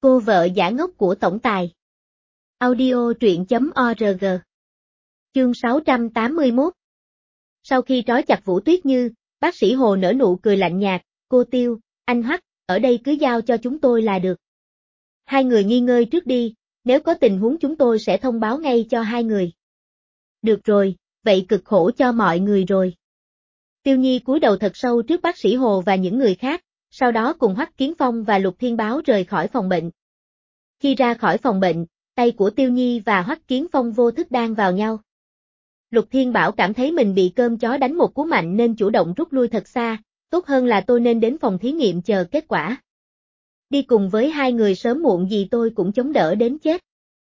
Cô vợ giả ngốc của tổng tài. Audio truyện.org. Chương 681. Sau khi trói chặt Vũ Tuyết Như, bác sĩ Hồ nở nụ cười lạnh nhạt, cô Tiêu, anh Hoắc, ở đây cứ giao cho chúng tôi là được. Hai người nghỉ ngơi trước đi, nếu có tình huống chúng tôi sẽ thông báo ngay cho hai người. Được rồi, vậy cực khổ cho mọi người rồi. Tiêu Nhi cúi đầu thật sâu trước bác sĩ Hồ và những người khác, sau đó cùng Hoắc Kiến Phong và Lục Thiên Báo rời khỏi phòng bệnh. Khi ra khỏi phòng bệnh, tay của Tiêu Nhi và Hoắc Kiến Phong vô thức đan vào nhau. Lục Thiên Bảo cảm thấy mình bị cơm chó đánh một cú mạnh nên chủ động rút lui thật xa, tốt hơn là tôi nên đến phòng thí nghiệm chờ kết quả. Đi cùng với hai người sớm muộn gì tôi cũng chống đỡ đến chết.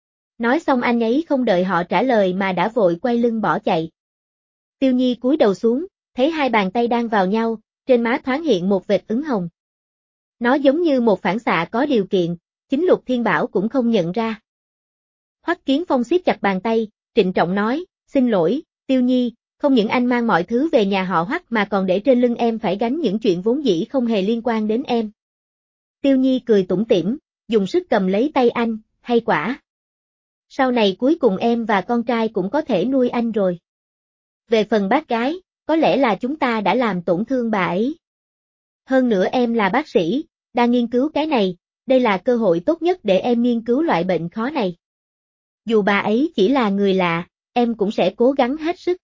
Nói xong anh ấy không đợi họ trả lời mà đã vội quay lưng bỏ chạy. Tiêu Nhi cúi đầu xuống, thấy hai bàn tay đan vào nhau, trên má thoáng hiện một vệt ửng hồng. Nó giống như một phản xạ có điều kiện, chính Lục Thiên Bảo cũng không nhận ra. Hoắc Kiến Phong siết chặt bàn tay, trịnh trọng nói, xin lỗi, Tiêu Nhi, không những anh mang mọi thứ về nhà họ Hoắc mà còn để trên lưng em phải gánh những chuyện vốn dĩ không hề liên quan đến em. Tiêu Nhi cười tủm tỉm, dùng sức cầm lấy tay anh, hay quả. Sau này cuối cùng em và con trai cũng có thể nuôi anh rồi. Về phần bác gái, có lẽ là chúng ta đã làm tổn thương bà ấy. Hơn nữa em là bác sĩ, đang nghiên cứu cái này, đây là cơ hội tốt nhất để em nghiên cứu loại bệnh khó này. Dù bà ấy chỉ là người lạ, em cũng sẽ cố gắng hết sức.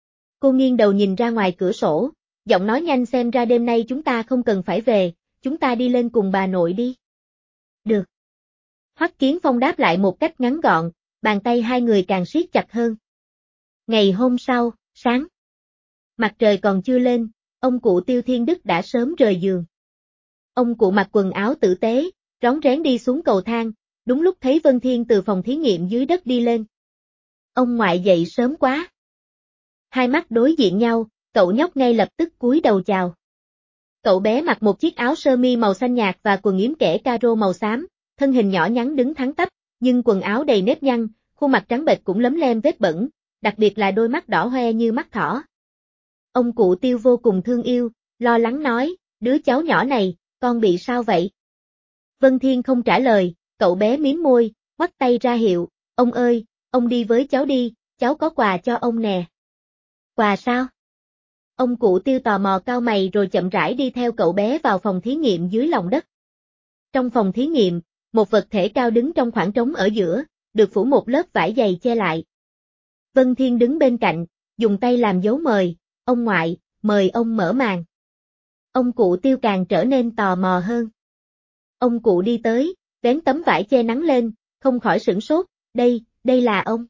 Cô nghiêng đầu nhìn ra ngoài cửa sổ, giọng nói nhanh, xem ra đêm nay chúng ta không cần phải về, chúng ta đi lên cùng bà nội đi. Được. Hoắc Kiến Phong đáp lại một cách ngắn gọn, bàn tay hai người càng siết chặt hơn. Ngày hôm sau, sáng. Mặt trời còn chưa lên, ông cụ Tiêu Thiên Đức đã sớm rời giường. Ông cụ mặc quần áo tử tế, rón rén đi xuống cầu thang, đúng lúc thấy Vân Thiên từ phòng thí nghiệm dưới đất đi lên. Ông ngoại dậy sớm quá. Hai mắt đối diện nhau, cậu nhóc ngay lập tức cúi đầu chào. Cậu bé mặc một chiếc áo sơ mi màu xanh nhạt và quần yếm kẻ caro màu xám, thân hình nhỏ nhắn đứng thẳng tắp, nhưng quần áo đầy nếp nhăn, khuôn mặt trắng bệch cũng lấm lem vết bẩn, đặc biệt là đôi mắt đỏ hoe như mắt thỏ. Ông cụ Tiêu vô cùng thương yêu, lo lắng nói, đứa cháu nhỏ này, con bị sao vậy? Vân Thiên không trả lời, cậu bé mím môi, ngoắc tay ra hiệu, ông ơi, ông đi với cháu đi, cháu có quà cho ông nè. Quà sao? Ông cụ Tiêu tò mò cau mày rồi chậm rãi đi theo cậu bé vào phòng thí nghiệm dưới lòng đất. Trong phòng thí nghiệm, một vật thể cao đứng trong khoảng trống ở giữa, được phủ một lớp vải dày che lại. Vân Thiên đứng bên cạnh, dùng tay làm dấu mời, ông ngoại, mời ông mở màn. Ông cụ Tiêu càng trở nên tò mò hơn. Ông cụ đi tới, vén tấm vải che nắng lên, không khỏi sửng sốt, đây là ông.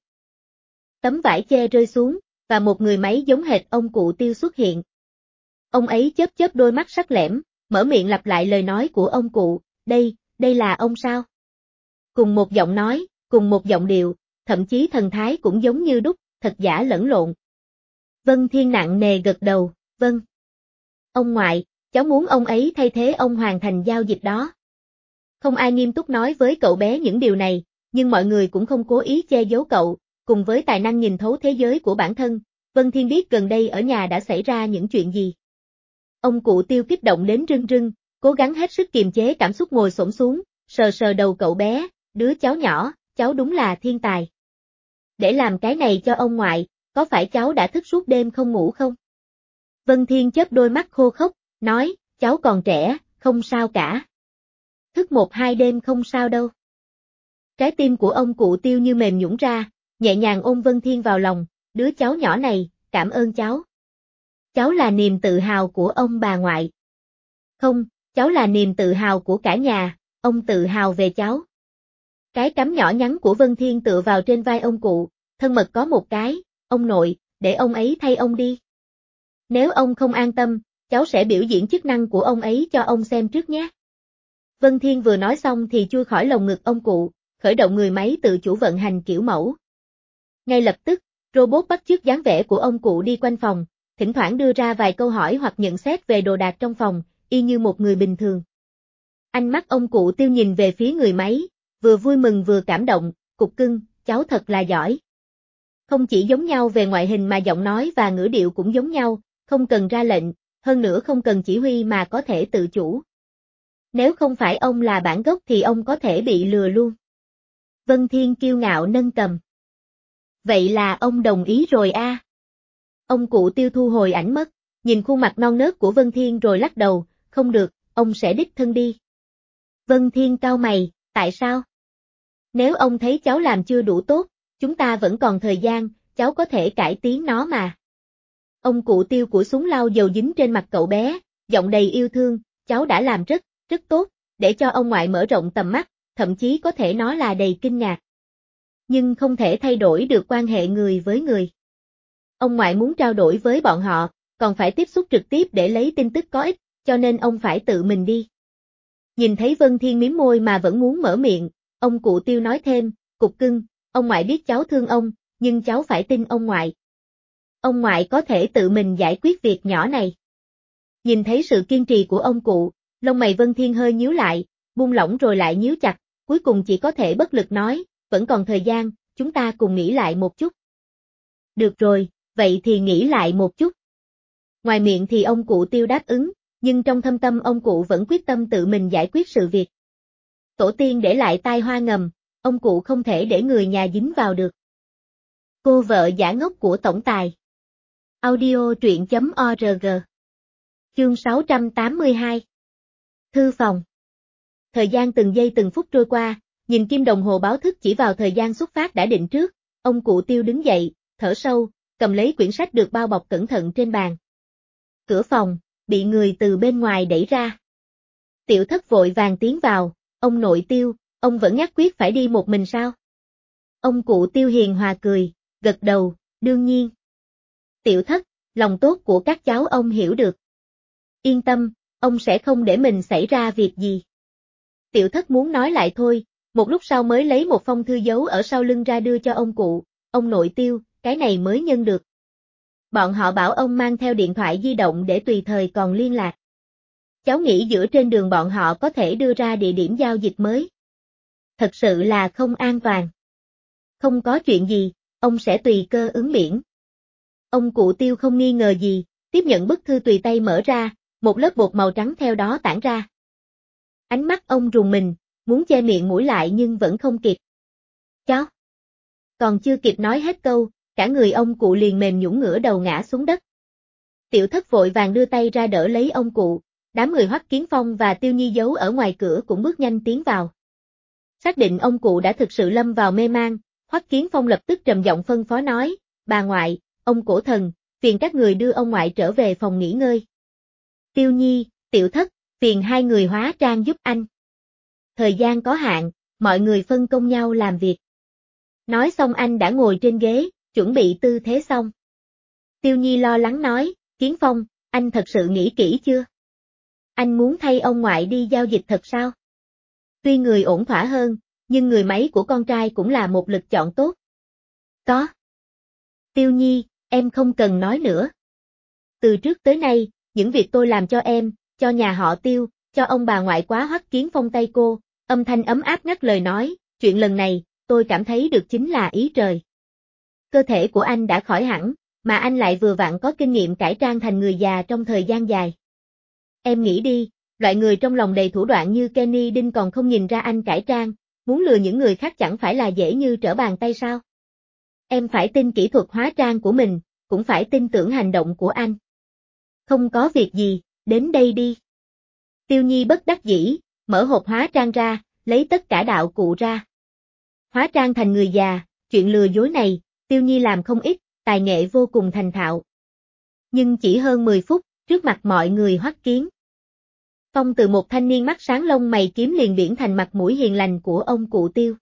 Tấm vải che rơi xuống, và một người máy giống hệt ông cụ Tiêu xuất hiện. Ông ấy chớp chớp đôi mắt sắc lẻm, mở miệng lặp lại lời nói của ông cụ, đây là ông sao? Cùng một giọng nói, cùng một giọng điệu, thậm chí thần thái cũng giống như đúc, thật giả lẫn lộn. Vân Thiên nặng nề gật đầu, vâng. Ông ngoại, cháu muốn ông ấy thay thế ông hoàn thành giao dịch đó. Không ai nghiêm túc nói với cậu bé những điều này, nhưng mọi người cũng không cố ý che giấu cậu, cùng với tài năng nhìn thấu thế giới của bản thân, Vân Thiên biết gần đây ở nhà đã xảy ra những chuyện gì. Ông cụ Tiêu kích động đến rưng rưng, cố gắng hết sức kiềm chế cảm xúc ngồi xổm xuống, sờ sờ đầu cậu bé, đứa cháu nhỏ, cháu đúng là thiên tài. Để làm cái này cho ông ngoại, có phải cháu đã thức suốt đêm không ngủ không? Vân Thiên chớp đôi mắt khô khốc, nói, cháu còn trẻ, không sao cả. Thức 1-2 đêm không sao đâu. Trái tim của ông cụ Tiêu như mềm nhũn ra, nhẹ nhàng ôm Vân Thiên vào lòng, đứa cháu nhỏ này, cảm ơn cháu. Cháu là niềm tự hào của ông bà ngoại. Không, cháu là niềm tự hào của cả nhà, ông tự hào về cháu. Cái cắm nhỏ nhắn của Vân Thiên tựa vào trên vai ông cụ, thân mật có một cái, ông nội, để ông ấy thay ông đi. Nếu ông không an tâm, cháu sẽ biểu diễn chức năng của ông ấy cho ông xem trước nhé. Vân Thiên vừa nói xong thì chui khỏi lồng ngực ông cụ, khởi động người máy tự chủ vận hành kiểu mẫu. Ngay lập tức, robot bắt chước dáng vẻ của ông cụ đi quanh phòng, thỉnh thoảng đưa ra vài câu hỏi hoặc nhận xét về đồ đạc trong phòng, y như một người bình thường. Ánh mắt ông cụ Tiêu nhìn về phía người máy, vừa vui mừng vừa cảm động, cục cưng, cháu thật là giỏi. Không chỉ giống nhau về ngoại hình mà giọng nói và ngữ điệu cũng giống nhau, không cần ra lệnh, hơn nữa không cần chỉ huy mà có thể tự chủ. Nếu không phải ông là bản gốc thì ông có thể bị lừa luôn. Vân Thiên kiêu ngạo nâng cầm. Vậy là ông đồng ý rồi a? Ông cụ Tiêu thu hồi ảnh mất, nhìn khuôn mặt non nớt của Vân Thiên rồi lắc đầu, không được, ông sẽ đích thân đi. Vân Thiên cau mày, tại sao? Nếu ông thấy cháu làm chưa đủ tốt, chúng ta vẫn còn thời gian, cháu có thể cải tiến nó mà. Ông cụ Tiêu cúi xuống lau dầu dính trên mặt cậu bé, giọng đầy yêu thương, cháu đã làm rất tốt, để cho ông ngoại mở rộng tầm mắt, thậm chí có thể nói là đầy kinh ngạc. Nhưng không thể thay đổi được quan hệ người với người. Ông ngoại muốn trao đổi với bọn họ, còn phải tiếp xúc trực tiếp để lấy tin tức có ích, cho nên ông phải tự mình đi. Nhìn thấy Vân Thiên mím môi mà vẫn muốn mở miệng, ông cụ Tiêu nói thêm, cục cưng, ông ngoại biết cháu thương ông, nhưng cháu phải tin ông ngoại. Ông ngoại có thể tự mình giải quyết việc nhỏ này. Nhìn thấy sự kiên trì của ông cụ, lông mày Vân Thiên hơi nhíu lại, buông lỏng rồi lại nhíu chặt, cuối cùng chỉ có thể bất lực nói, vẫn còn thời gian, chúng ta cùng nghĩ lại một chút. Được rồi, vậy thì nghĩ lại một chút. Ngoài miệng thì ông cụ Tiêu đáp ứng, nhưng trong thâm tâm ông cụ vẫn quyết tâm tự mình giải quyết sự việc. Tổ tiên để lại tai hoa ngầm, ông cụ không thể để người nhà dính vào được. Cô vợ giả ngốc của tổng tài. Audio truyện.org. Chương 682. Thư phòng. Thời gian từng giây từng phút trôi qua, nhìn kim đồng hồ báo thức chỉ vào thời gian xuất phát đã định trước, ông cụ Tiêu đứng dậy, thở sâu, cầm lấy quyển sách được bao bọc cẩn thận trên bàn. Cửa phòng, bị người từ bên ngoài đẩy ra. Tiểu Thất vội vàng tiến vào, ông nội Tiêu, ông vẫn nhất quyết phải đi một mình sao? Ông cụ Tiêu hiền hòa cười, gật đầu, đương nhiên. Tiểu Thất, lòng tốt của các cháu ông hiểu được. Yên tâm, ông sẽ không để mình xảy ra việc gì. Tiểu Thất muốn nói lại thôi, một lúc sau mới lấy một phong thư giấu ở sau lưng ra đưa cho ông cụ, ông nội Tiêu, cái này mới nhân được. Bọn họ bảo ông mang theo điện thoại di động để tùy thời còn liên lạc. Cháu nghĩ giữa trên đường bọn họ có thể đưa ra địa điểm giao dịch mới. Thật sự là không an toàn. Không có chuyện gì, ông sẽ tùy cơ ứng biển. Ông cụ Tiêu không nghi ngờ gì, tiếp nhận bức thư tùy tay mở ra, một lớp bột màu trắng theo đó tản ra. Ánh mắt ông rùng mình, muốn che miệng mũi lại nhưng vẫn không kịp. Cháu. Còn chưa kịp nói hết câu, cả người ông cụ liền mềm nhũn ngửa đầu ngã xuống đất. Tiểu Thất vội vàng đưa tay ra đỡ lấy ông cụ, đám người Hoắc Kiến Phong và Tiêu Nhi giấu ở ngoài cửa cũng bước nhanh tiến vào. Xác định ông cụ đã thực sự lâm vào mê man, Hoắc Kiến Phong lập tức trầm giọng phân phó nói, bà ngoại, ông cổ thần, phiền các người đưa ông ngoại trở về phòng nghỉ ngơi. Tiêu Nhi, Tiểu Thất, phiền hai người hóa trang giúp anh. Thời gian có hạn, mọi người phân công nhau làm việc. Nói xong anh đã ngồi trên ghế, chuẩn bị tư thế xong. Tiêu Nhi lo lắng nói, Kiến Phong, anh thật sự nghĩ kỹ chưa? Anh muốn thay ông ngoại đi giao dịch thật sao? Tuy người ổn thỏa hơn, nhưng người máy của con trai cũng là một lựa chọn tốt. Có. Tiêu Nhi, em không cần nói nữa. Từ trước tới nay, những việc tôi làm cho em, cho nhà họ Tiêu, cho ông bà ngoại quá. Hoắc Kiến Phong tay cô, âm thanh ấm áp ngắt lời nói, chuyện lần này, tôi cảm thấy được chính là ý trời. Cơ thể của anh đã khỏi hẳn, mà anh lại vừa vặn có kinh nghiệm cải trang thành người già trong thời gian dài. Em nghĩ đi, loại người trong lòng đầy thủ đoạn như Kenny Đinh còn không nhìn ra anh cải trang, muốn lừa những người khác chẳng phải là dễ như trở bàn tay sao? Em phải tin kỹ thuật hóa trang của mình, cũng phải tin tưởng hành động của anh. Không có việc gì, đến đây đi. Tiêu Nhi bất đắc dĩ, mở hộp hóa trang ra, lấy tất cả đạo cụ ra. Hóa trang thành người già, chuyện lừa dối này, Tiêu Nhi làm không ít, tài nghệ vô cùng thành thạo. Nhưng chỉ hơn 10 phút, trước mặt mọi người Hoắc Kiến Phong từ một thanh niên mắt sáng lông mày kiếm liền biển thành mặt mũi hiền lành của ông cụ Tiêu.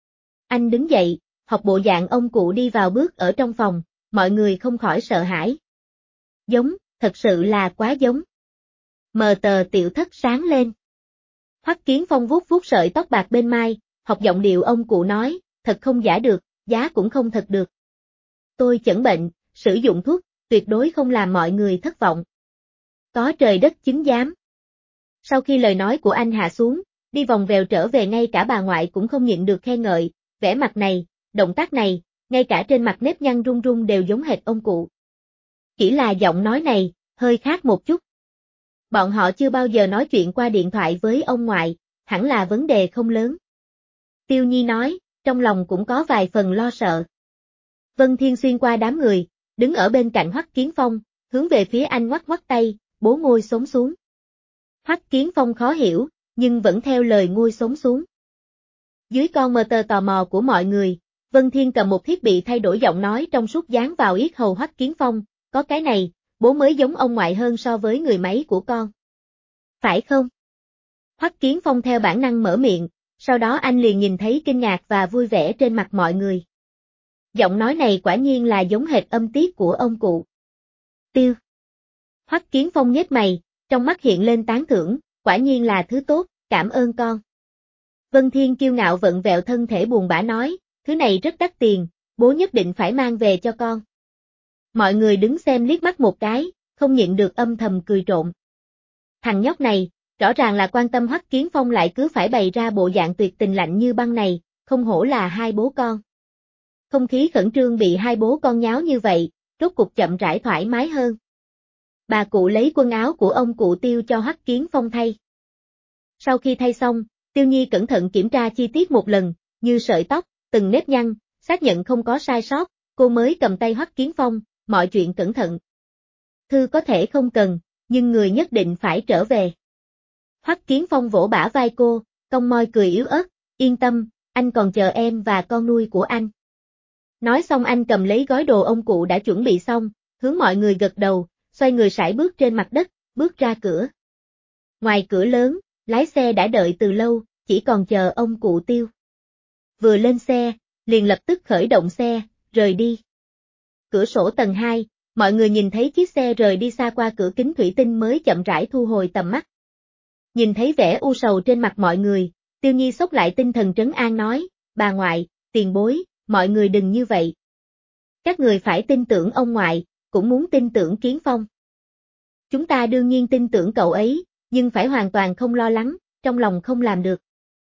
Anh đứng dậy, học bộ dạng ông cụ đi vào bước ở trong phòng, mọi người không khỏi sợ hãi. Giống, thật sự là quá giống. Mờ tờ Tiểu Thất sáng lên. Hoắc Kiến Phong vuốt vuốt sợi tóc bạc bên mai, học giọng điệu ông cụ nói, thật không giả được, giá cũng không thật được. Tôi chẩn bệnh, sử dụng thuốc, tuyệt đối không làm mọi người thất vọng. Có trời đất chứng giám. Sau khi lời nói của anh hạ xuống, đi vòng vèo trở về ngay cả bà ngoại cũng không nhịn được khen ngợi, vẻ mặt này, động tác này, ngay cả trên mặt nếp nhăn run run đều giống hệt ông cụ. Chỉ là giọng nói này, hơi khác một chút. Bọn họ chưa bao giờ nói chuyện qua điện thoại với ông ngoại, hẳn là vấn đề không lớn. Tiêu Nhi nói, trong lòng cũng có vài phần lo sợ. Vân Thiên xuyên qua đám người, đứng ở bên cạnh Hoắc Kiến Phong, hướng về phía anh ngoắc ngoắc tay, bố ngồi xổm xuống. Hoắc Kiến Phong khó hiểu, nhưng vẫn theo lời ngồi xổm xuống. Dưới con mờ tờ tò mò của mọi người, Vân Thiên cầm một thiết bị thay đổi giọng nói trong suốt dán vào yết hầu Hoắc Kiến Phong, có cái này, bố mới giống ông ngoại hơn so với người máy của con. Phải không? Hoắc Kiến Phong theo bản năng mở miệng, sau đó anh liền nhìn thấy kinh ngạc và vui vẻ trên mặt mọi người. Giọng nói này quả nhiên là giống hệt âm tiết của ông cụ. Tiêu. Hoắc Kiến Phong nhếch mày, trong mắt hiện lên tán thưởng, quả nhiên là thứ tốt, cảm ơn con. Vân Thiên kiêu ngạo vận vẹo thân thể buồn bã nói, thứ này rất đắt tiền, bố nhất định phải mang về cho con. Mọi người đứng xem liếc mắt một cái, không nhịn được âm thầm cười trộm. Thằng nhóc này, rõ ràng là quan tâm Hoắc Kiến Phong lại cứ phải bày ra bộ dạng tuyệt tình lạnh như băng này, không hổ là hai bố con. Không khí khẩn trương bị hai bố con nháo như vậy, rốt cục chậm rãi thoải mái hơn. Bà cụ lấy quần áo của ông cụ Tiêu cho Hoắc Kiến Phong thay. Sau khi thay xong, Tiêu Nhi cẩn thận kiểm tra chi tiết một lần, như sợi tóc, từng nếp nhăn, xác nhận không có sai sót, cô mới cầm tay Hoắc Kiến Phong, mọi chuyện cẩn thận. Thư có thể không cần, nhưng người nhất định phải trở về. Hoắc Kiến Phong vỗ bả vai cô, cong môi cười yếu ớt, yên tâm, anh còn chờ em và con nuôi của anh. Nói xong anh cầm lấy gói đồ ông cụ đã chuẩn bị xong, hướng mọi người gật đầu, xoay người sải bước trên mặt đất, bước ra cửa. Ngoài cửa lớn, lái xe đã đợi từ lâu, chỉ còn chờ ông cụ Tiêu. Vừa lên xe, liền lập tức khởi động xe, rời đi. Cửa sổ tầng 2, mọi người nhìn thấy chiếc xe rời đi xa qua cửa kính thủy tinh mới chậm rãi thu hồi tầm mắt. Nhìn thấy vẻ u sầu trên mặt mọi người, Tiêu Nhi xốc lại tinh thần trấn an nói, bà ngoại, tiền bối, mọi người đừng như vậy. Các người phải tin tưởng ông ngoại, cũng muốn tin tưởng Kiến Phong. Chúng ta đương nhiên tin tưởng cậu ấy, nhưng phải hoàn toàn không lo lắng, trong lòng không làm được.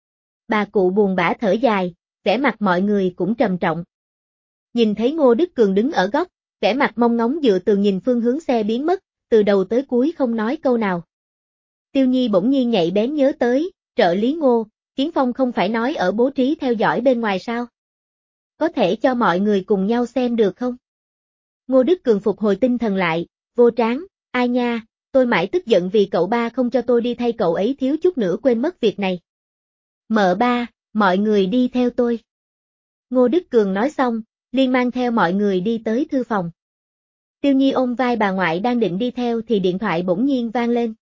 Bà cụ buồn bã thở dài, vẻ mặt mọi người cũng trầm trọng. Nhìn thấy Ngô Đức Cường đứng ở góc, vẻ mặt mong ngóng dựa tường nhìn phương hướng xe biến mất, từ đầu tới cuối không nói câu nào. Tiêu Nhi bỗng nhiên nhạy bén nhớ tới, trợ lý Ngô, Kiến Phong không phải nói ở bố trí theo dõi bên ngoài sao? Có thể cho mọi người cùng nhau xem được không? Ngô Đức Cường phục hồi tinh thần lại, vô tráng, ai nha, tôi mãi tức giận vì cậu ba không cho tôi đi thay cậu ấy thiếu chút nữa quên mất việc này. Mợ ba, mọi người đi theo tôi. Ngô Đức Cường nói xong, liền mang theo mọi người đi tới thư phòng. Tiêu Nhi ôm vai bà ngoại đang định đi theo thì điện thoại bỗng nhiên vang lên.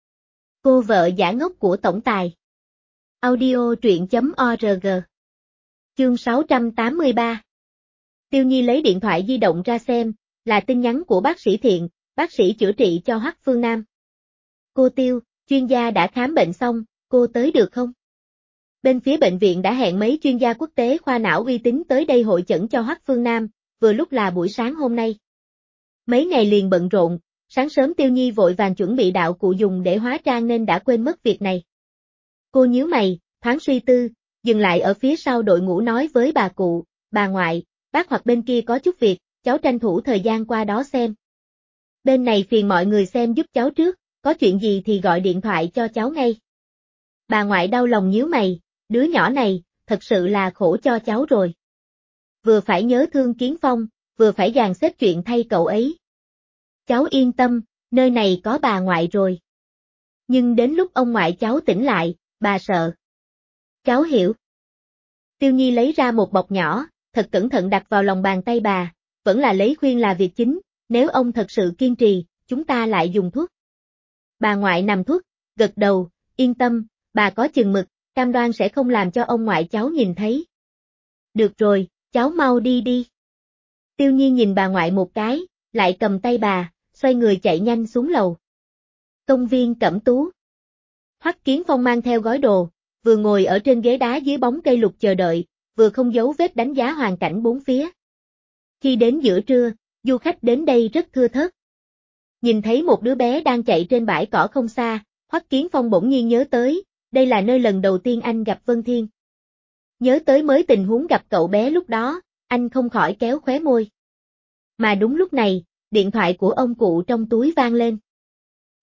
Cô vợ giả ngốc của tổng tài. Audio truyện.org. Chương 683. Tiêu Nhi lấy điện thoại di động ra xem, là tin nhắn của bác sĩ Thiện, bác sĩ chữa trị cho Hoắc Phương Nam. Cô Tiêu, chuyên gia đã khám bệnh xong, cô tới được không? Bên phía bệnh viện đã hẹn mấy chuyên gia quốc tế khoa não uy tín tới đây hội chẩn cho Hoắc Phương Nam, vừa lúc là buổi sáng hôm nay. Mấy ngày liền bận rộn, sáng sớm Tiêu Nhi vội vàng chuẩn bị đạo cụ dùng để hóa trang nên đã quên mất việc này. Cô nhíu mày, thoáng suy tư, dừng lại ở phía sau đội ngũ nói với bà cụ, bà ngoại, bác hoặc bên kia có chút việc, cháu tranh thủ thời gian qua đó xem. Bên này phiền mọi người xem giúp cháu trước, có chuyện gì thì gọi điện thoại cho cháu ngay. Bà ngoại đau lòng nhíu mày, đứa nhỏ này, thật sự là khổ cho cháu rồi. Vừa phải nhớ thương Kiến Phong, vừa phải dàn xếp chuyện thay cậu ấy. Cháu yên tâm, nơi này có bà ngoại rồi. Nhưng đến lúc ông ngoại cháu tỉnh lại, bà sợ. Cháu hiểu. Tiêu Nhi lấy ra một bọc nhỏ, thật cẩn thận đặt vào lòng bàn tay bà, vẫn là lấy khuyên là việc chính, nếu ông thật sự kiên trì, chúng ta lại dùng thuốc. Bà ngoại nằm thuốc, gật đầu, yên tâm, bà có chừng mực, cam đoan sẽ không làm cho ông ngoại cháu nhìn thấy. Được rồi, cháu mau đi đi. Tiêu Nhi nhìn bà ngoại một cái, lại cầm tay bà, xoay người chạy nhanh xuống lầu. Công viên Cẩm Tú. Hoắc Kiến Phong mang theo gói đồ, vừa ngồi ở trên ghế đá dưới bóng cây lục chờ đợi, vừa không giấu vết đánh giá hoàn cảnh bốn phía. Khi đến giữa trưa, du khách đến đây rất thưa thớt. Nhìn thấy một đứa bé đang chạy trên bãi cỏ không xa, Hoắc Kiến Phong bỗng nhiên nhớ tới, đây là nơi lần đầu tiên anh gặp Vân Thiên. Nhớ tới mới tình huống gặp cậu bé lúc đó, anh không khỏi kéo khóe môi. Mà đúng lúc này, điện thoại của ông cụ trong túi vang lên.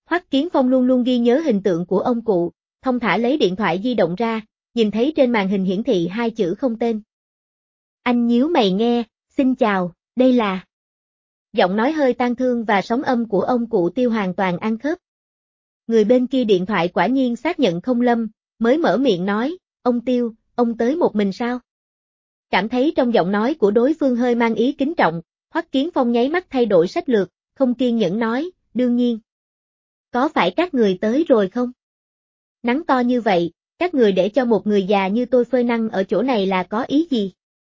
Hoắc Kiến Phong luôn luôn ghi nhớ hình tượng của ông cụ, thông thả lấy điện thoại di động ra, nhìn thấy trên màn hình hiển thị hai chữ không tên. Anh nhíu mày nghe, xin chào, đây là... Giọng nói hơi tang thương và sóng âm của ông cụ Tiêu hoàn toàn ăn khớp. Người bên kia điện thoại quả nhiên xác nhận không Lâm, mới mở miệng nói, ông Tiêu, ông tới một mình sao? Cảm thấy trong giọng nói của đối phương hơi mang ý kính trọng, Hoắc Kiến Phong nháy mắt thay đổi sách lược, không kiên nhẫn nói, đương nhiên. Có phải các người tới rồi không? Nắng to như vậy, các người để cho một người già như tôi phơi nắng ở chỗ này là có ý gì?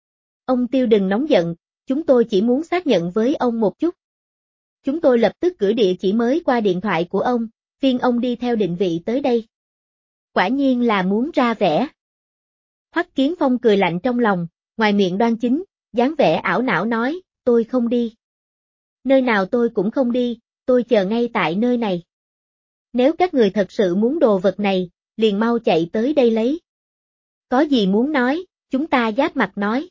Ông Tiêu đừng nóng giận, chúng tôi chỉ muốn xác nhận với ông một chút. Chúng tôi lập tức gửi địa chỉ mới qua điện thoại của ông, phiền ông đi theo định vị tới đây. Quả nhiên là muốn ra vẻ. Hoắc Kiến Phong cười lạnh trong lòng, ngoài miệng đoan chính, dáng vẻ ảo não nói, tôi không đi. Nơi nào tôi cũng không đi, tôi chờ ngay tại nơi này. Nếu các người thật sự muốn đồ vật này, liền mau chạy tới đây lấy. Có gì muốn nói, chúng ta giáp mặt nói.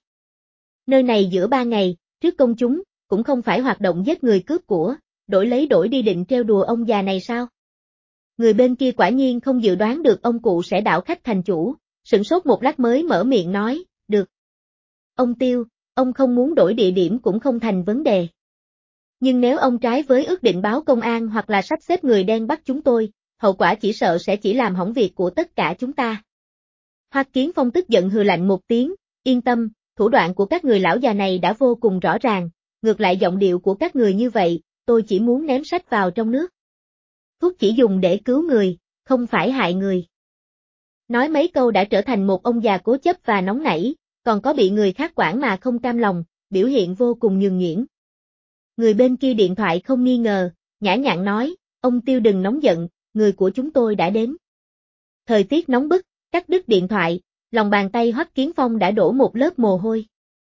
Nơi này giữa ba ngày, trước công chúng, cũng không phải hoạt động giết người cướp của, đổi đi định trêu đùa ông già này sao? Người bên kia quả nhiên không dự đoán được ông cụ sẽ đảo khách thành chủ, sửng sốt một lát mới mở miệng nói, được. Ông Tiêu, ông không muốn đổi địa điểm cũng không thành vấn đề. Nhưng nếu ông trái với ước định báo công an hoặc là sắp xếp người đen bắt chúng tôi, hậu quả chỉ sợ sẽ chỉ làm hỏng việc của tất cả chúng ta. Hoắc Kiến Phong tức giận hừ lạnh một tiếng, yên tâm, thủ đoạn của các người lão già này đã vô cùng rõ ràng, ngược lại giọng điệu của các người như vậy, tôi chỉ muốn ném sách vào trong nước. Thuốc chỉ dùng để cứu người, không phải hại người. Nói mấy câu đã trở thành một ông già cố chấp và nóng nảy, còn có bị người khác quản mà không cam lòng, biểu hiện vô cùng nhường nhuyễn. Người bên kia điện thoại không nghi ngờ, nhã nhặn nói, ông Tiêu đừng nóng giận, người của chúng tôi đã đến. Thời tiết nóng bức, cắt đứt điện thoại, lòng bàn tay Hoắc Kiến Phong đã đổ một lớp mồ hôi.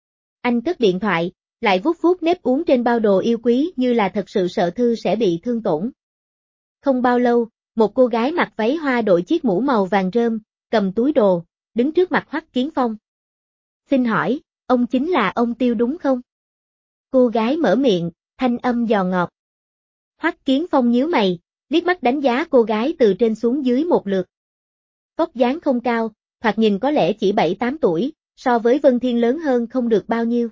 Anh cất điện thoại, lại vuốt vuốt nếp uốn trên bao đồ yêu quý như là thật sự sợ thư sẽ bị thương tổn. Không bao lâu, một cô gái mặc váy hoa đội chiếc mũ màu vàng rơm, cầm túi đồ, đứng trước mặt Hoắc Kiến Phong. Xin hỏi, ông chính là ông Tiêu đúng không? Cô gái mở miệng, thanh âm giòn ngọt. Hoắc Kiến Phong nhíu mày, liếc mắt đánh giá cô gái từ trên xuống dưới một lượt. Vóc dáng không cao, thoạt nhìn có lẽ chỉ 7-8 tuổi, so với Vân Thiên lớn hơn không được bao nhiêu.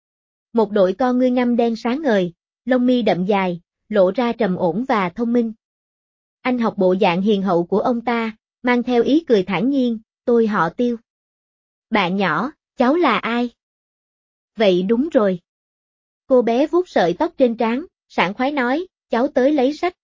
Một đội con ngươi ngăm đen sáng ngời, lông mi đậm dài, lộ ra trầm ổn và thông minh. Anh học bộ dạng hiền hậu của ông ta, mang theo ý cười thản nhiên, tôi họ Tiêu. Bạn nhỏ, cháu là ai? Vậy đúng rồi. Cô bé vuốt sợi tóc trên trán, sảng khoái nói, cháu tới lấy sách.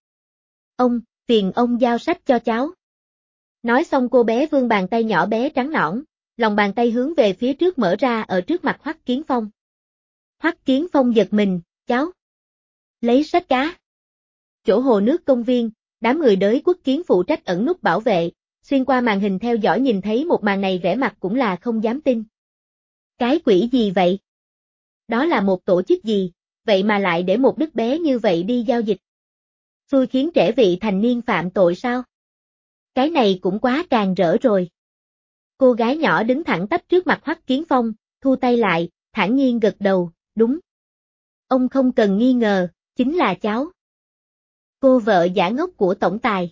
Phiền ông giao sách cho cháu. Nói xong cô bé vươn bàn tay nhỏ bé trắng nõn, lòng bàn tay hướng về phía trước mở ra ở trước mặt Hoắc Kiến Phong. Hoắc Kiến Phong giật mình, cháu. Lấy sách cá. Chỗ hồ nước công viên, đám người đới quốc kiến phụ trách ẩn núp bảo vệ, xuyên qua màn hình theo dõi nhìn thấy một màn này vẻ mặt cũng là không dám tin. Cái quỷ gì vậy? Đó là một tổ chức gì, vậy mà lại để một đứa bé như vậy đi giao dịch? Xui khiến trẻ vị thành niên phạm tội sao? Cái này cũng quá càng rỡ rồi. Cô gái nhỏ đứng thẳng tắp trước mặt Hoắc Kiến Phong, thu tay lại, thản nhiên gật đầu, đúng. Ông không cần nghi ngờ, chính là cháu. Cô vợ giả ngốc của tổng tài.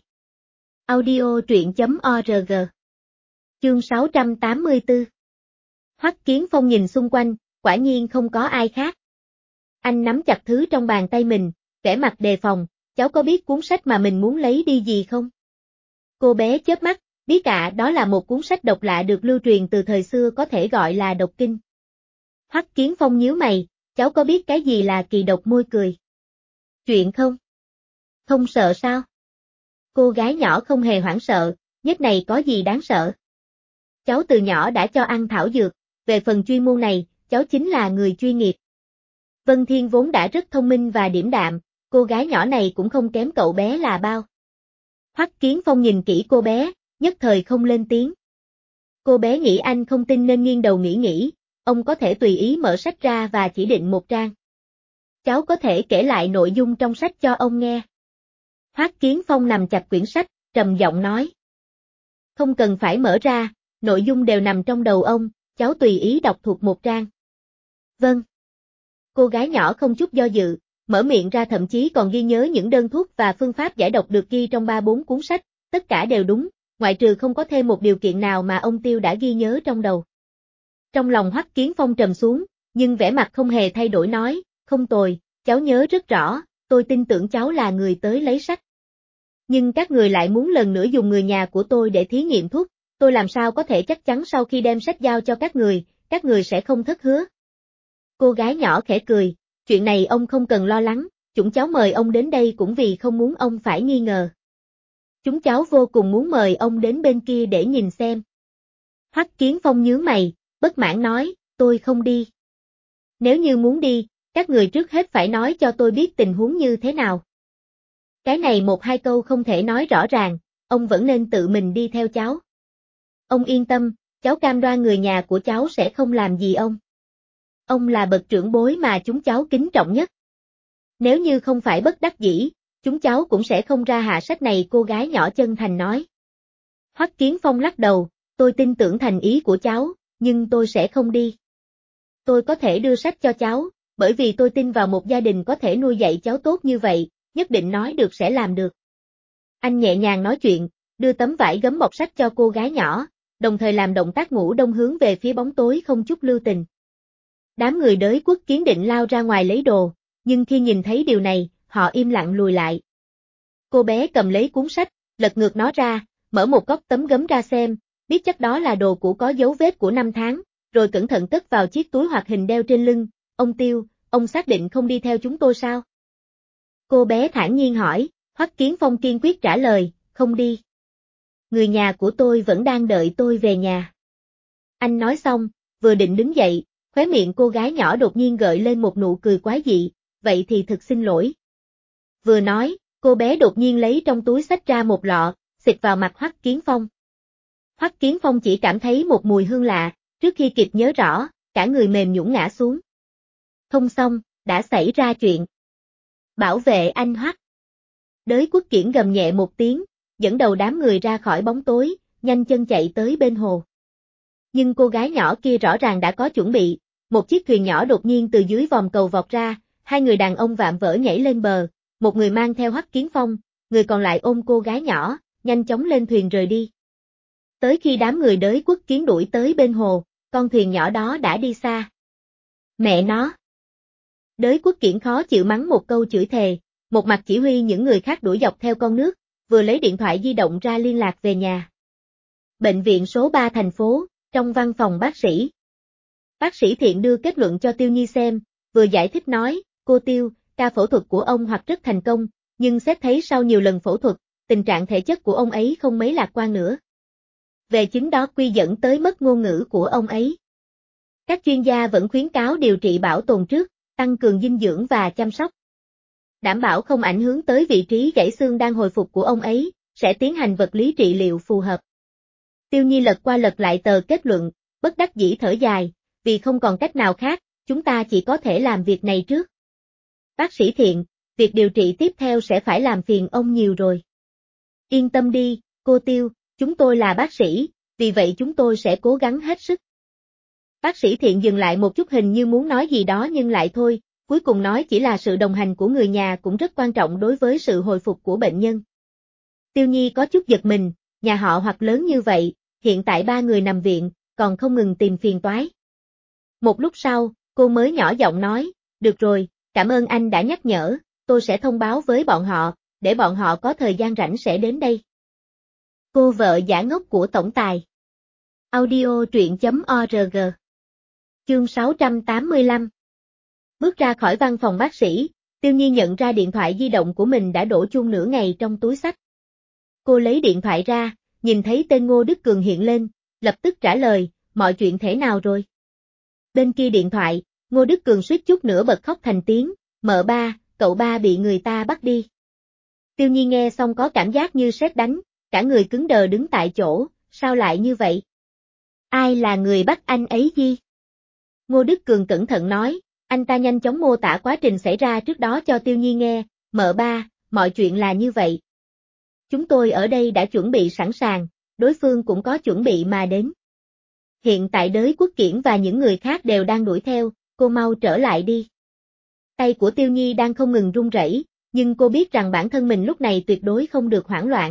Audio truyện.org. Chương 684. Hoắc Kiến Phong nhìn xung quanh, quả nhiên không có ai khác. Anh nắm chặt thứ trong bàn tay mình, vẻ mặt đề phòng, cháu có biết cuốn sách mà mình muốn lấy đi gì không? Cô bé chớp mắt, biết ạ, đó là một cuốn sách độc lạ được lưu truyền từ thời xưa có thể gọi là độc kinh. Hoắc Kiến Phong nhíu mày, cháu có biết cái gì là kỳ độc môi cười? Chuyện không? Không sợ sao? Cô gái nhỏ không hề hoảng sợ, nhất này có gì đáng sợ? Cháu từ nhỏ đã cho ăn thảo dược, về phần chuyên môn này, cháu chính là người chuyên nghiệp. Vân Thiên vốn đã rất thông minh và điềm đạm, cô gái nhỏ này cũng không kém cậu bé là bao. Hoắc Kiến Phong nhìn kỹ cô bé, nhất thời không lên tiếng. Cô bé nghĩ anh không tin nên nghiêng đầu nghĩ, ông có thể tùy ý mở sách ra và chỉ định một trang. Cháu có thể kể lại nội dung trong sách cho ông nghe. Hoắc Kiến Phong nằm chặt quyển sách, trầm giọng nói. Không cần phải mở ra, nội dung đều nằm trong đầu ông, cháu tùy ý đọc thuộc một trang. Vâng. Cô gái nhỏ không chút do dự, mở miệng ra thậm chí còn ghi nhớ những đơn thuốc và phương pháp giải độc được ghi trong 3-4 cuốn sách, tất cả đều đúng, ngoại trừ không có thêm một điều kiện nào mà ông Tiêu đã ghi nhớ trong đầu. Trong lòng Hoắc Kiến Phong trầm xuống, nhưng vẻ mặt không hề thay đổi nói, không tồi, cháu nhớ rất rõ, tôi tin tưởng cháu là người tới lấy sách. Nhưng các người lại muốn lần nữa dùng người nhà của tôi để thí nghiệm thuốc, tôi làm sao có thể chắc chắn sau khi đem sách giao cho các người sẽ không thất hứa. Cô gái nhỏ khẽ cười, chuyện này ông không cần lo lắng, chúng cháu mời ông đến đây cũng vì không muốn ông phải nghi ngờ. Chúng cháu vô cùng muốn mời ông đến bên kia để nhìn xem. Hoắc Kiến Phong nhướng mày, bất mãn nói, tôi không đi. Nếu như muốn đi, các người trước hết phải nói cho tôi biết tình huống như thế nào. Cái này 1-2 câu không thể nói rõ ràng, ông vẫn nên tự mình đi theo cháu. Ông yên tâm, cháu cam đoan người nhà của cháu sẽ không làm gì ông. Ông là bậc trưởng bối mà chúng cháu kính trọng nhất. Nếu như không phải bất đắc dĩ, chúng cháu cũng sẽ không ra hạ sách này, cô gái nhỏ chân thành nói. Hoắc Kiến Phong lắc đầu, tôi tin tưởng thành ý của cháu, nhưng tôi sẽ không đi. Tôi có thể đưa sách cho cháu, bởi vì tôi tin vào một gia đình có thể nuôi dạy cháu tốt như vậy, nhất định nói được sẽ làm được. Anh nhẹ nhàng nói chuyện, đưa tấm vải gấm bọc sách cho cô gái nhỏ, đồng thời làm động tác ngủ đông hướng về phía bóng tối không chút lưu tình. Đám người Đới Quốc Kiến định lao ra ngoài lấy đồ, nhưng khi nhìn thấy điều này, họ im lặng lùi lại. Cô bé cầm lấy cuốn sách, lật ngược nó ra, mở một góc tấm gấm ra xem, biết chắc đó là đồ cũ có dấu vết của năm tháng, rồi cẩn thận cất vào chiếc túi hoạt hình đeo trên lưng. Ông Tiêu, ông xác định không đi theo chúng tôi sao? Cô bé thản nhiên hỏi, Hoắc Kiến Phong kiên quyết trả lời, không đi. Người nhà của tôi vẫn đang đợi tôi về nhà. Anh nói xong, vừa định đứng dậy, khóe miệng cô gái nhỏ đột nhiên gợi lên một nụ cười quái dị, vậy thì thực xin lỗi. Vừa nói, cô bé đột nhiên lấy trong túi xách ra một lọ, xịt vào mặt Hoắc Kiến Phong. Hoắc Kiến Phong chỉ cảm thấy một mùi hương lạ, trước khi kịp nhớ rõ, cả người mềm nhũn ngã xuống. Không xong, đã xảy ra chuyện. Bảo vệ anh Hoắc. Đới Quốc Kiển gầm nhẹ một tiếng, dẫn đầu đám người ra khỏi bóng tối, nhanh chân chạy tới bên hồ. Nhưng cô gái nhỏ kia rõ ràng đã có chuẩn bị, một chiếc thuyền nhỏ đột nhiên từ dưới vòm cầu vọt ra, hai người đàn ông vạm vỡ nhảy lên bờ, một người mang theo Hoắc Kiến Phong, người còn lại ôm cô gái nhỏ, nhanh chóng lên thuyền rời đi. Tới khi đám người Đới Quốc Kiến đuổi tới bên hồ, con thuyền nhỏ đó đã đi xa. Mẹ nó! Đới Quốc Kiển khó chịu mắng một câu chửi thề, một mặt chỉ huy những người khác đuổi dọc theo con nước, vừa lấy điện thoại di động ra liên lạc về nhà. Bệnh viện số 3 thành phố, trong văn phòng bác sĩ. Bác sĩ Thiện đưa kết luận cho Tiêu Nhi xem, vừa giải thích nói, cô Tiêu, ca phẫu thuật của ông hoặc rất thành công, nhưng xét thấy sau nhiều lần phẫu thuật, tình trạng thể chất của ông ấy không mấy lạc quan nữa. Về chính đó quy dẫn tới mất ngôn ngữ của ông ấy. Các chuyên gia vẫn khuyến cáo điều trị bảo tồn trước, tăng cường dinh dưỡng và chăm sóc. Đảm bảo không ảnh hưởng tới vị trí gãy xương đang hồi phục của ông ấy, sẽ tiến hành vật lý trị liệu phù hợp. Tiêu Nhi lật qua lật lại tờ kết luận, bất đắc dĩ thở dài, vì không còn cách nào khác, chúng ta chỉ có thể làm việc này trước. Bác sĩ Thiện, việc điều trị tiếp theo sẽ phải làm phiền ông nhiều rồi. Yên tâm đi, cô Tiêu, chúng tôi là bác sĩ, vì vậy chúng tôi sẽ cố gắng hết sức. Bác sĩ Thiện dừng lại một chút hình như muốn nói gì đó nhưng lại thôi, cuối cùng nói chỉ là sự đồng hành của người nhà cũng rất quan trọng đối với sự hồi phục của bệnh nhân. Tiêu Nhi có chút giật mình, nhà họ hoặc lớn như vậy, hiện tại 3 người nằm viện, còn không ngừng tìm phiền toái. Một lúc sau, cô mới nhỏ giọng nói, được rồi, cảm ơn anh đã nhắc nhở, tôi sẽ thông báo với bọn họ, để bọn họ có thời gian rảnh sẽ đến đây. Cô vợ giả ngốc của tổng tài. Audio truyện.org. Chương 685. Bước ra khỏi văn phòng bác sĩ, Tiêu Nhi nhận ra điện thoại di động của mình đã đổ chuông nửa ngày trong túi xách. Cô lấy điện thoại ra, nhìn thấy tên Ngô Đức Cường hiện lên, lập tức trả lời, mọi chuyện thế nào rồi? Bên kia điện thoại, Ngô Đức Cường suýt chút nữa bật khóc thành tiếng, mợ ba, cậu ba bị người ta bắt đi. Tiêu Nhi nghe xong có cảm giác như sét đánh, cả người cứng đờ đứng tại chỗ, sao lại như vậy? Ai là người bắt anh ấy gì? Ngô Đức Cường cẩn thận nói, anh ta nhanh chóng mô tả quá trình xảy ra trước đó cho Tiêu Nhi nghe, mợ ba, mọi chuyện là như vậy. Chúng tôi ở đây đã chuẩn bị sẵn sàng, đối phương cũng có chuẩn bị mà đến. Hiện tại Đới Quốc Kiển và những người khác đều đang đuổi theo, cô mau trở lại đi. Tay của Tiêu Nhi đang không ngừng run rẩy, nhưng cô biết rằng bản thân mình lúc này tuyệt đối không được hoảng loạn.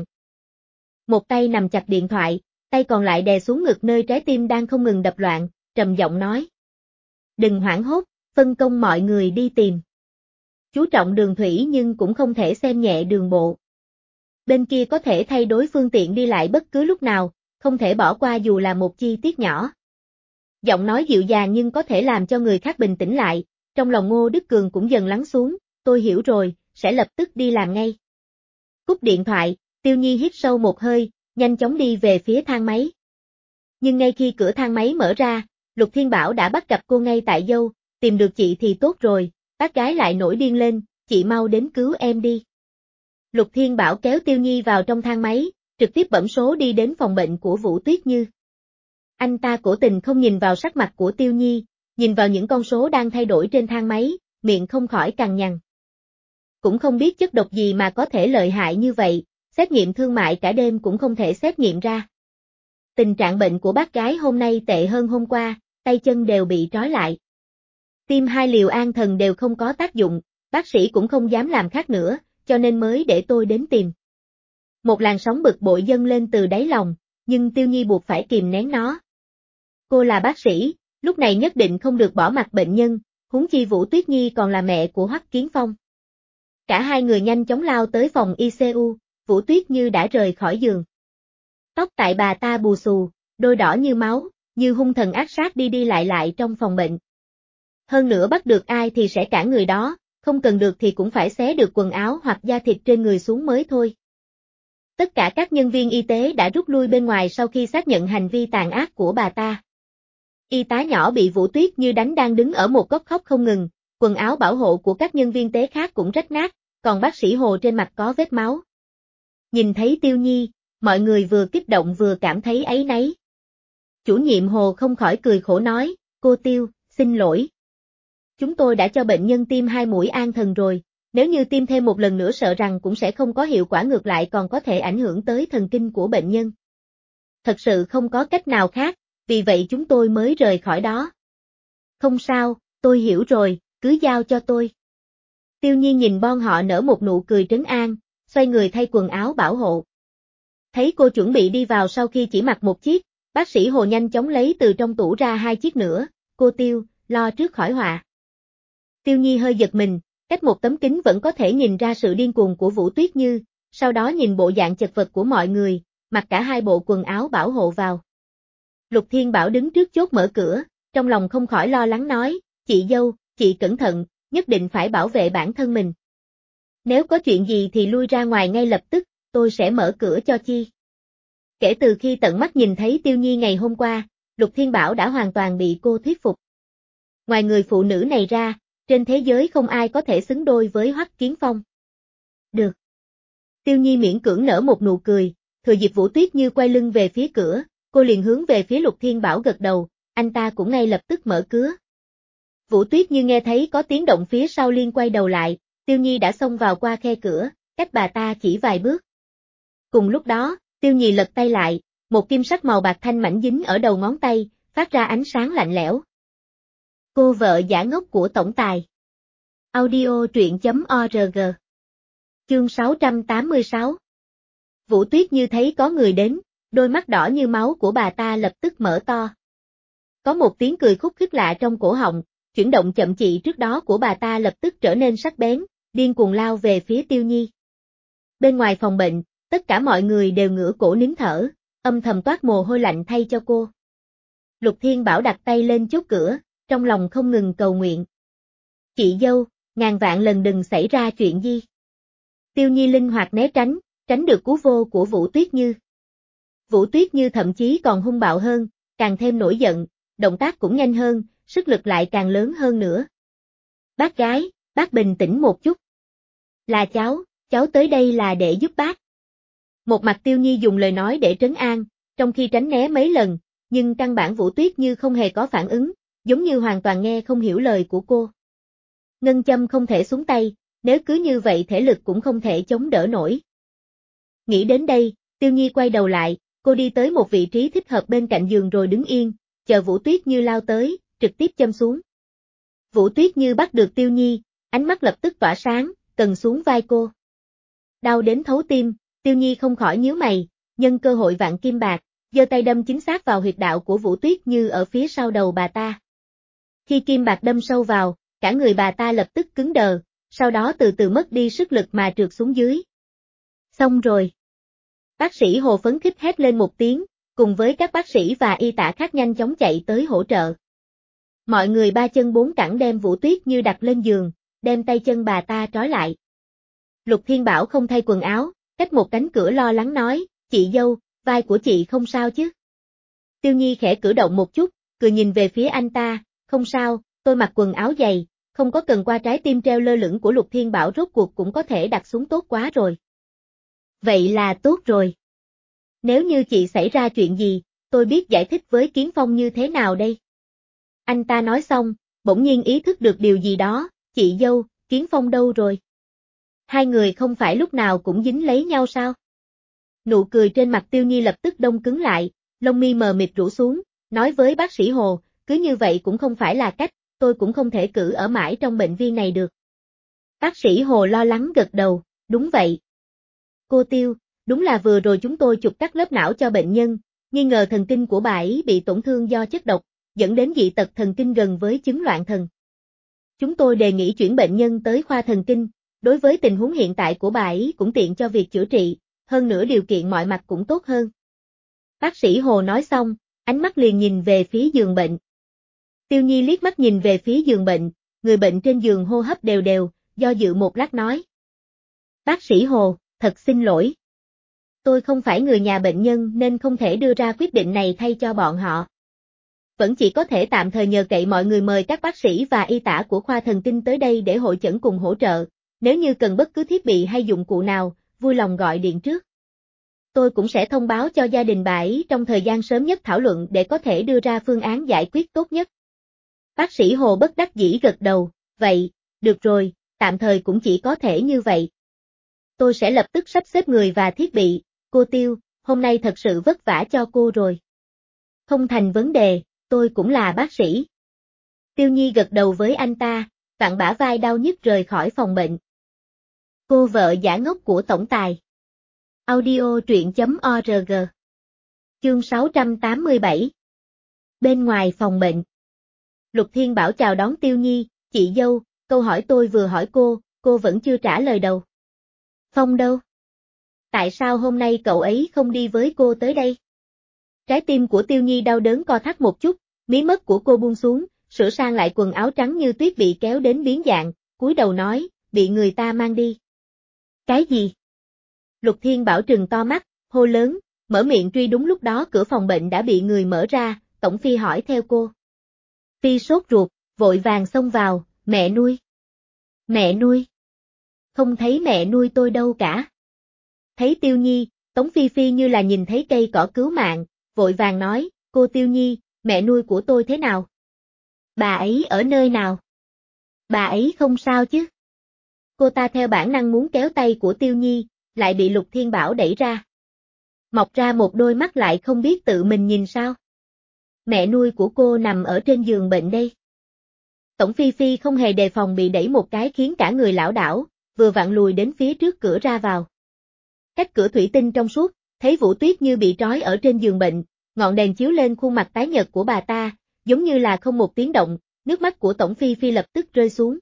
Một tay nằm chặt điện thoại, tay còn lại đè xuống ngực nơi trái tim đang không ngừng đập loạn, trầm giọng nói. Đừng hoảng hốt, phân công mọi người đi tìm. Chú trọng đường thủy nhưng cũng không thể xem nhẹ đường bộ. Bên kia có thể thay đổi phương tiện đi lại bất cứ lúc nào, không thể bỏ qua dù là một chi tiết nhỏ. Giọng nói dịu dàng nhưng có thể làm cho người khác bình tĩnh lại, trong lòng Ngô Đức Cường cũng dần lắng xuống, tôi hiểu rồi, sẽ lập tức đi làm ngay. Cúp điện thoại, Tiêu Nhi hít sâu một hơi, nhanh chóng đi về phía thang máy. Nhưng ngay khi cửa thang máy mở ra, Lục Thiên Bảo đã bắt gặp cô ngay tại dâu, tìm được chị thì tốt rồi, bác gái lại nổi điên lên, chị mau đến cứu em đi. Lục Thiên Bảo kéo Tiêu Nhi vào trong thang máy, trực tiếp bấm số đi đến phòng bệnh của Vũ Tuyết Như. Anh ta cố tình không nhìn vào sắc mặt của Tiêu Nhi, nhìn vào những con số đang thay đổi trên thang máy, miệng không khỏi cằn nhằn. Cũng không biết chất độc gì mà có thể lợi hại như vậy, xét nghiệm thương mại cả đêm cũng không thể xét nghiệm ra. Tình trạng bệnh của bác gái hôm nay tệ hơn hôm qua, tay chân đều bị trói lại. Tiêm 2 liều an thần đều không có tác dụng, bác sĩ cũng không dám làm khác nữa, cho nên mới để tôi đến tìm. Một làn sóng bực bội dâng lên từ đáy lòng, nhưng Tiêu Nhi buộc phải kìm nén nó. Cô là bác sĩ, lúc này nhất định không được bỏ mặc bệnh nhân, huống chi Vũ Tuyết Nhi còn là mẹ của Hoắc Kiến Phong. Cả hai người nhanh chóng lao tới phòng ICU, Vũ Tuyết Như đã rời khỏi giường. Tóc tại bà ta bù xù, đôi đỏ như máu, như hung thần ác sát đi đi lại trong phòng bệnh. Hơn nữa bắt được ai thì sẽ cản người đó, không cần được thì cũng phải xé được quần áo hoặc da thịt trên người xuống mới thôi. Tất cả các nhân viên y tế đã rút lui bên ngoài sau khi xác nhận hành vi tàn ác của bà ta. Y tá nhỏ bị Vũ Tuyết Như đánh đang đứng ở một góc khóc không ngừng, quần áo bảo hộ của các nhân viên tế khác cũng rách nát, còn bác sĩ Hồ trên mặt có vết máu. Nhìn thấy Tiêu Nhi, mọi người vừa kích động vừa cảm thấy áy náy. Chủ nhiệm Hồ không khỏi cười khổ nói, cô Tiêu, xin lỗi. Chúng tôi đã cho bệnh nhân tiêm 2 mũi an thần rồi, nếu như tiêm thêm một lần nữa sợ rằng cũng sẽ không có hiệu quả, ngược lại còn có thể ảnh hưởng tới thần kinh của bệnh nhân. Thật sự không có cách nào khác, vì vậy chúng tôi mới rời khỏi đó. Không sao, tôi hiểu rồi, cứ giao cho tôi. Tiêu Nhi nhìn bọn họ nở một nụ cười trấn an, xoay người thay quần áo bảo hộ. Thấy cô chuẩn bị đi vào sau khi chỉ mặc một chiếc, bác sĩ Hồ nhanh chóng lấy từ trong tủ ra 2 chiếc nữa, cô Tiêu, lo trước khỏi họa. Tiêu Nhi hơi giật mình, cách một tấm kính vẫn có thể nhìn ra sự điên cuồng của Vũ Tuyết Như, sau đó nhìn bộ dạng chật vật của mọi người, mặc cả 2 bộ quần áo bảo hộ vào. Lục Thiên Bảo đứng trước chốt mở cửa, trong lòng không khỏi lo lắng nói, chị dâu, chị cẩn thận, nhất định phải bảo vệ bản thân mình. Nếu có chuyện gì thì lui ra ngoài ngay lập tức, tôi sẽ mở cửa cho chi. Kể từ khi tận mắt nhìn thấy Tiêu Nhi ngày hôm qua, Lục Thiên Bảo đã hoàn toàn bị cô thuyết phục. Ngoài người phụ nữ này ra, trên thế giới không ai có thể xứng đôi với Hoắc Kiến Phong. Được. Tiêu Nhi miễn cưỡng nở một nụ cười, thừa dịp Vũ Tuyết Như quay lưng về phía cửa, cô liền hướng về phía Lục Thiên Bảo gật đầu, anh ta cũng ngay lập tức mở cửa. Vũ Tuyết Như nghe thấy có tiếng động phía sau liền quay đầu lại, Tiêu Nhi đã xông vào qua khe cửa, cách bà ta chỉ vài bước. Cùng lúc đó, Tiêu Nhi lật tay lại, một kim sắc màu bạc thanh mảnh dính ở đầu ngón tay, phát ra ánh sáng lạnh lẽo. Cô vợ giả ngốc của tổng tài. Audio truyện.org. Chương 686. Vũ Tuyết Như thấy có người đến, đôi mắt đỏ như máu của bà ta lập tức mở to. Có một tiếng cười khúc khích lạ trong cổ họng, chuyển động chậm chị trước đó của bà ta lập tức trở nên sắc bén, điên cuồng lao về phía Tiêu Nhi. Bên ngoài phòng bệnh, tất cả mọi người đều ngửa cổ nín thở, âm thầm toát mồ hôi lạnh thay cho cô. Lục Thiên Bảo đặt tay lên chốt cửa, trong lòng không ngừng cầu nguyện. Chị dâu, ngàn vạn lần đừng xảy ra chuyện gì. Tiêu Nhi linh hoạt né tránh, tránh được cú vô của Vũ Tuyết Như. Vũ Tuyết Như thậm chí còn hung bạo hơn, càng thêm nổi giận, động tác cũng nhanh hơn, sức lực lại càng lớn hơn nữa. Bác gái, bác bình tĩnh một chút. Là cháu tới đây là để giúp bác. Một mặt Tiêu Nhi dùng lời nói để trấn an, trong khi tránh né mấy lần, nhưng căn bản Vũ Tuyết Như không hề có phản ứng, giống như hoàn toàn nghe không hiểu lời của cô. Ngân châm không thể xuống tay, nếu cứ như vậy thể lực cũng không thể chống đỡ nổi. Nghĩ đến đây, Tiêu Nhi quay đầu lại, cô đi tới một vị trí thích hợp bên cạnh giường rồi đứng yên, chờ Vũ Tuyết Như lao tới, trực tiếp châm xuống. Vũ Tuyết Như bắt được Tiêu Nhi, ánh mắt lập tức tỏa sáng, cần xuống vai cô. Đau đến thấu tim, Tiêu Nhi không khỏi nhíu mày, nhân cơ hội vạn kim bạc, giơ tay đâm chính xác vào huyệt đạo của Vũ Tuyết Như ở phía sau đầu bà ta. Khi kim bạc đâm sâu vào, cả người bà ta lập tức cứng đờ, sau đó từ từ mất đi sức lực mà trượt xuống dưới. Xong rồi. Bác sĩ Hồ phấn khích hét lên một tiếng, cùng với các bác sĩ và y tá khác nhanh chóng chạy tới hỗ trợ. Mọi người ba chân bốn cẳng đem Vũ Tuyết Như đặt lên giường, đem tay chân bà ta trói lại. Lục Thiên Bảo không thay quần áo, cách một cánh cửa lo lắng nói, chị dâu, vai của chị không sao chứ? Tiêu Nhi khẽ cử động một chút, cười nhìn về phía anh ta, không sao, tôi mặc quần áo dày, không có cần qua trái tim treo lơ lửng của Lục Thiên Bảo rốt cuộc cũng có thể đặt xuống tốt quá rồi. Vậy là tốt rồi. Nếu như chị xảy ra chuyện gì, tôi biết giải thích với Kiến Phong như thế nào đây? Anh ta nói xong, bỗng nhiên ý thức được điều gì đó, chị dâu, Kiến Phong đâu rồi? Hai người không phải lúc nào cũng dính lấy nhau sao? Nụ cười trên mặt Tiêu Nhi lập tức đông cứng lại, lông mi mờ mịt rũ xuống, nói với bác sĩ Hồ, cứ như vậy cũng không phải là cách, tôi cũng không thể cử ở mãi trong bệnh viện này được. Bác sĩ Hồ lo lắng gật đầu, đúng vậy. Cô Tiêu, đúng là vừa rồi chúng tôi chụp cắt lớp não cho bệnh nhân, nghi ngờ thần kinh của bà ấy bị tổn thương do chất độc, dẫn đến dị tật thần kinh gần với chứng loạn thần. Chúng tôi đề nghị chuyển bệnh nhân tới khoa thần kinh, đối với tình huống hiện tại của bà ấy cũng tiện cho việc chữa trị, hơn nữa điều kiện mọi mặt cũng tốt hơn. Bác sĩ Hồ nói xong, ánh mắt liền nhìn về phía giường bệnh. Tiêu Nhi liếc mắt nhìn về phía giường bệnh, người bệnh trên giường hô hấp đều đều, do dự một lát nói. Bác sĩ Hồ, thật xin lỗi. Tôi không phải người nhà bệnh nhân nên không thể đưa ra quyết định này thay cho bọn họ. Vẫn chỉ có thể tạm thời nhờ cậy mọi người mời các bác sĩ và y tá của khoa thần kinh tới đây để hội chẩn cùng hỗ trợ, nếu như cần bất cứ thiết bị hay dụng cụ nào, vui lòng gọi điện trước. Tôi cũng sẽ thông báo cho gia đình bà ấy trong thời gian sớm nhất thảo luận để có thể đưa ra phương án giải quyết tốt nhất. Bác sĩ Hồ bất đắc dĩ gật đầu, vậy, được rồi, tạm thời cũng chỉ có thể như vậy. Tôi sẽ lập tức sắp xếp người và thiết bị, cô Tiêu, hôm nay thật sự vất vả cho cô rồi. Không thành vấn đề, tôi cũng là bác sĩ. Tiêu Nhi gật đầu với anh ta, vặn bả vai đau nhức rời khỏi phòng bệnh. Cô vợ giả ngốc của tổng tài. Audio truyện.org. Chương 687. Bên ngoài phòng bệnh. Lục Thiên Bảo chào đón Tiêu Nhi, chị dâu, câu hỏi tôi vừa hỏi cô vẫn chưa trả lời đâu. Phong đâu? Tại sao hôm nay cậu ấy không đi với cô tới đây? Trái tim của Tiêu Nhi đau đớn co thắt một chút, mí mắt của cô buông xuống, sửa sang lại quần áo trắng như tuyết bị kéo đến biến dạng, cúi đầu nói, bị người ta mang đi. Cái gì? Lục Thiên Bảo trừng to mắt, hô lớn, mở miệng truy đúng lúc đó cửa phòng bệnh đã bị người mở ra, Tổng Phi hỏi theo cô. Phi sốt ruột, vội vàng xông vào, mẹ nuôi. Mẹ nuôi. Không thấy mẹ nuôi tôi đâu cả. Thấy Tiêu Nhi, Tống Phi Phi như là nhìn thấy cây cỏ cứu mạng, vội vàng nói, cô Tiêu Nhi, mẹ nuôi của tôi thế nào? Bà ấy ở nơi nào? Bà ấy không sao chứ? Cô ta theo bản năng muốn kéo tay của Tiêu Nhi, lại bị Lục Thiên Bảo đẩy ra. Mọc ra một đôi mắt lại không biết tự mình nhìn sao. Mẹ nuôi của cô nằm ở trên giường bệnh đây. Tổng Phi Phi không hề đề phòng bị đẩy một cái khiến cả người lảo đảo, vừa vặn lùi đến phía trước cửa ra vào. Cách cửa thủy tinh trong suốt, thấy Vũ Tuyết Như bị trói ở trên giường bệnh, ngọn đèn chiếu lên khuôn mặt tái nhợt của bà ta, giống như là không một tiếng động, nước mắt của Tổng Phi Phi lập tức rơi xuống.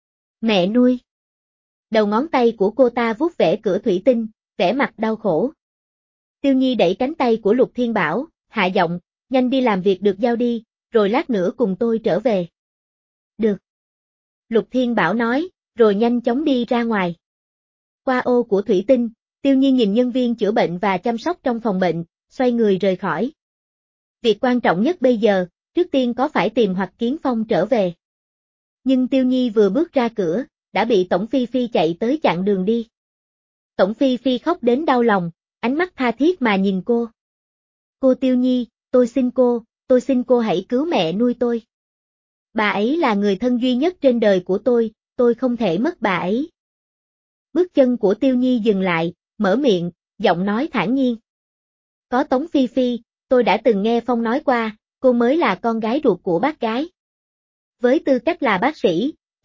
Mẹ nuôi. Đầu ngón tay của cô ta vuốt vẽ cửa thủy tinh, vẻ mặt đau khổ. Tiêu Nhi đẩy cánh tay của Lục Thiên Bảo, hạ giọng, nhanh đi làm việc được giao đi, rồi lát nữa cùng tôi trở về. Được. Lục Thiên Bảo nói, rồi nhanh chóng đi ra ngoài. Qua ô của thủy tinh, Tiêu Nhi nhìn nhân viên chữa bệnh và chăm sóc trong phòng bệnh, xoay người rời khỏi. Việc quan trọng nhất bây giờ, trước tiên có phải tìm Hoặc Kiến Phong trở về. Nhưng Tiêu Nhi vừa bước ra cửa, đã bị Tổng Phi Phi chạy tới chặn đường đi. Tổng Phi Phi khóc đến đau lòng, ánh mắt tha thiết mà nhìn cô. Cô Tiêu Nhi, tôi xin cô hãy cứu mẹ nuôi tôi. Bà ấy là người thân duy nhất trên đời của tôi không thể mất bà ấy. Bước chân của Tiêu Nhi dừng lại, mở miệng, giọng nói thản nhiên. Có Tống Phi Phi, tôi đã từng nghe Phong nói qua, cô mới là con gái ruột của bác gái. Với tư cách là bác sĩ,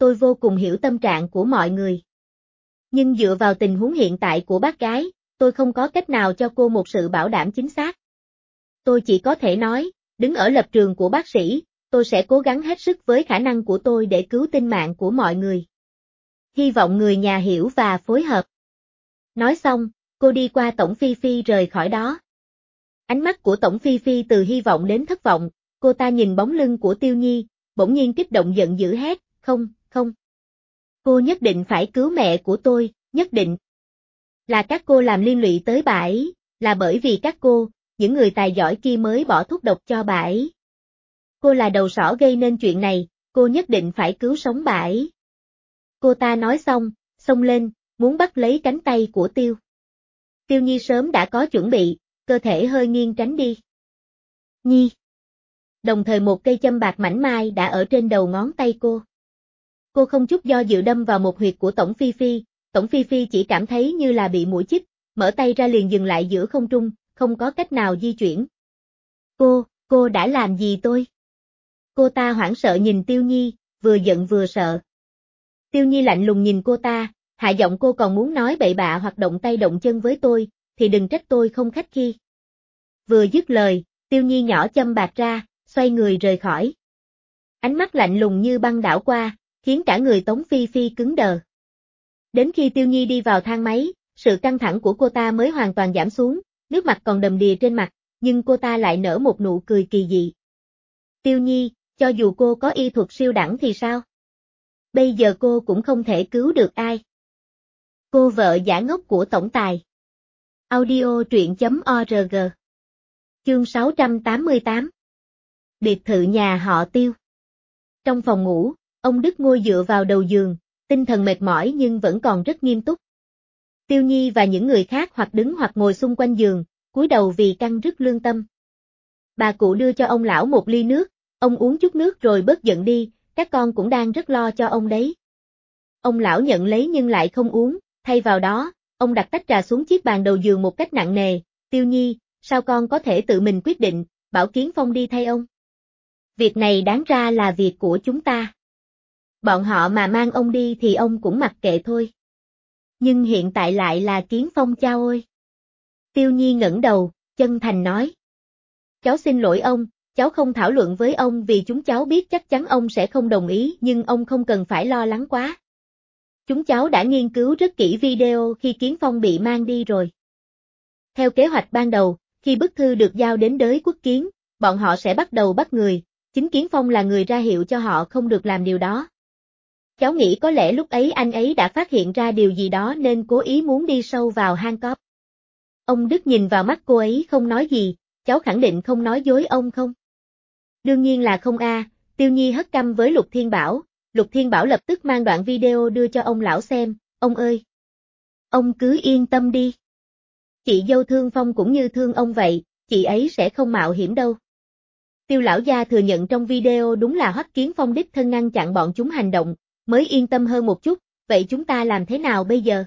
tôi vô cùng hiểu tâm trạng của mọi người. Nhưng dựa vào tình huống hiện tại của bác gái, tôi không có cách nào cho cô một sự bảo đảm chính xác. Tôi chỉ có thể nói, đứng ở lập trường của bác sĩ, tôi sẽ cố gắng hết sức với khả năng của tôi để cứu tính mạng của mọi người. Hy vọng người nhà hiểu và phối hợp. Nói xong, cô đi qua Tổng Phi Phi rời khỏi đó. Ánh mắt của Tổng Phi Phi từ hy vọng đến thất vọng, cô ta nhìn bóng lưng của Tiêu Nhi, bỗng nhiên kích động giận dữ hét, không, không. Cô nhất định phải cứu mẹ của tôi, nhất định. Là các cô làm liên lụy tới bà ấy, là bởi vì các cô, những người tài giỏi kia mới bỏ thuốc độc cho bà ấy. Cô là đầu sỏ gây nên chuyện này, cô nhất định phải cứu sống bà ấy. Cô ta nói xong, xông lên, muốn bắt lấy cánh tay của Tiêu. Tiêu Nhi sớm đã có chuẩn bị, cơ thể hơi nghiêng tránh đi. Nhi. Đồng thời một cây châm bạc mảnh mai đã ở trên đầu ngón tay cô. Cô không chút do dự đâm vào một huyệt của Tổng Phi Phi, Tổng Phi Phi chỉ cảm thấy như là bị muỗi chích, mở tay ra liền dừng lại giữa không trung, không có cách nào di chuyển. Cô đã làm gì tôi? Cô ta hoảng sợ nhìn Tiêu Nhi, vừa giận vừa sợ. Tiêu Nhi lạnh lùng nhìn cô ta, hạ giọng cô còn muốn nói bậy bạ hoặc động tay động chân với tôi, thì đừng trách tôi không khách khí. Vừa dứt lời, Tiêu Nhi nhỏ châm bạc ra, xoay người rời khỏi. Ánh mắt lạnh lùng như băng đảo qua, khiến cả người Tống Phi Phi cứng đờ. Đến khi Tiêu Nhi đi vào thang máy, sự căng thẳng của cô ta mới hoàn toàn giảm xuống, nước mặt còn đầm đìa trên mặt, nhưng cô ta lại nở một nụ cười kỳ dị. Tiêu Nhi, cho dù cô có y thuật siêu đẳng thì sao? Bây giờ cô cũng không thể cứu được ai. Cô vợ giả ngốc của tổng tài. Audio truyện.org. Chương 688. Biệt thự nhà họ Tiêu. Trong phòng ngủ, ông Đức ngồi dựa vào đầu giường, tinh thần mệt mỏi nhưng vẫn còn rất nghiêm túc. Tiêu Nhi và những người khác hoặc đứng hoặc ngồi xung quanh giường, cúi đầu vì căng rứt lương tâm. Bà cụ đưa cho ông lão một ly nước, ông uống chút nước rồi bớt giận đi, các con cũng đang rất lo cho ông đấy. Ông lão nhận lấy nhưng lại không uống, thay vào đó, ông đặt tách trà xuống chiếc bàn đầu giường một cách nặng nề, Tiêu Nhi, sao con có thể tự mình quyết định, bảo Kiến Phong đi thay ông? Việc này đáng ra là việc của chúng ta. Bọn họ mà mang ông đi thì ông cũng mặc kệ thôi. Nhưng hiện tại lại là Kiến Phong cha ơi. Tiêu Nhi ngẩng đầu, chân thành nói. Cháu xin lỗi ông, cháu không thảo luận với ông vì chúng cháu biết chắc chắn ông sẽ không đồng ý nhưng ông không cần phải lo lắng quá. Chúng cháu đã nghiên cứu rất kỹ video khi Kiến Phong bị mang đi rồi. Theo kế hoạch ban đầu, khi bức thư được giao đến đới Quốc Kiến, bọn họ sẽ bắt đầu bắt người, chính Kiến Phong là người ra hiệu cho họ không được làm điều đó. Cháu nghĩ có lẽ lúc ấy anh ấy đã phát hiện ra điều gì đó nên cố ý muốn đi sâu vào hang cọp. Ông Đức nhìn vào mắt cô ấy không nói gì, cháu khẳng định không nói dối ông không? Đương nhiên là không a. Tiêu Nhi hất căm với Lục Thiên Bảo, Lục Thiên Bảo lập tức mang đoạn video đưa cho ông lão xem, ông ơi. Ông cứ yên tâm đi. Chị dâu thương Phong cũng như thương ông vậy, chị ấy sẽ không mạo hiểm đâu. Tiêu lão gia thừa nhận trong video đúng là Hoắc Kiến Phong đích thân ngăn chặn bọn chúng hành động, mới yên tâm hơn một chút, vậy chúng ta làm thế nào bây giờ?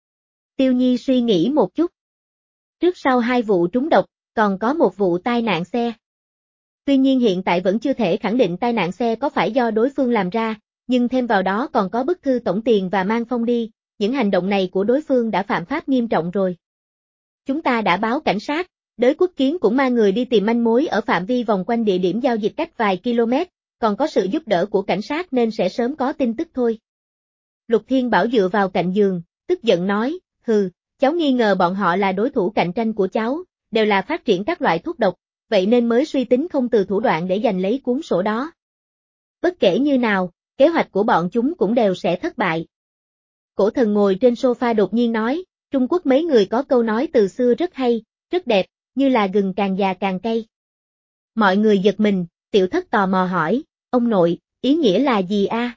Tiêu Nhi suy nghĩ một chút. Trước sau hai vụ trúng độc, còn có một vụ tai nạn xe. Tuy nhiên hiện tại vẫn chưa thể khẳng định tai nạn xe có phải do đối phương làm ra, nhưng thêm vào đó còn có bức thư tổng tiền và mang Phong đi, những hành động này của đối phương đã phạm pháp nghiêm trọng rồi. Chúng ta đã báo cảnh sát, đới Quốc Kiến cũng mang người đi tìm manh mối ở phạm vi vòng quanh địa điểm giao dịch cách vài km, còn có sự giúp đỡ của cảnh sát nên sẽ sớm có tin tức thôi. Lục Thiên Bảo dựa vào cạnh giường, tức giận nói, hừ, cháu nghi ngờ bọn họ là đối thủ cạnh tranh của cháu, đều là phát triển các loại thuốc độc, vậy nên mới suy tính không từ thủ đoạn để giành lấy cuốn sổ đó. Bất kể như nào, kế hoạch của bọn chúng cũng đều sẽ thất bại. Cổ Thần ngồi trên sofa đột nhiên nói, Trung Quốc mấy người có câu nói từ xưa rất hay, rất đẹp, như là gừng càng già càng cay. Mọi người giật mình, Tiểu Thất tò mò hỏi, ông nội, ý nghĩa là gì a?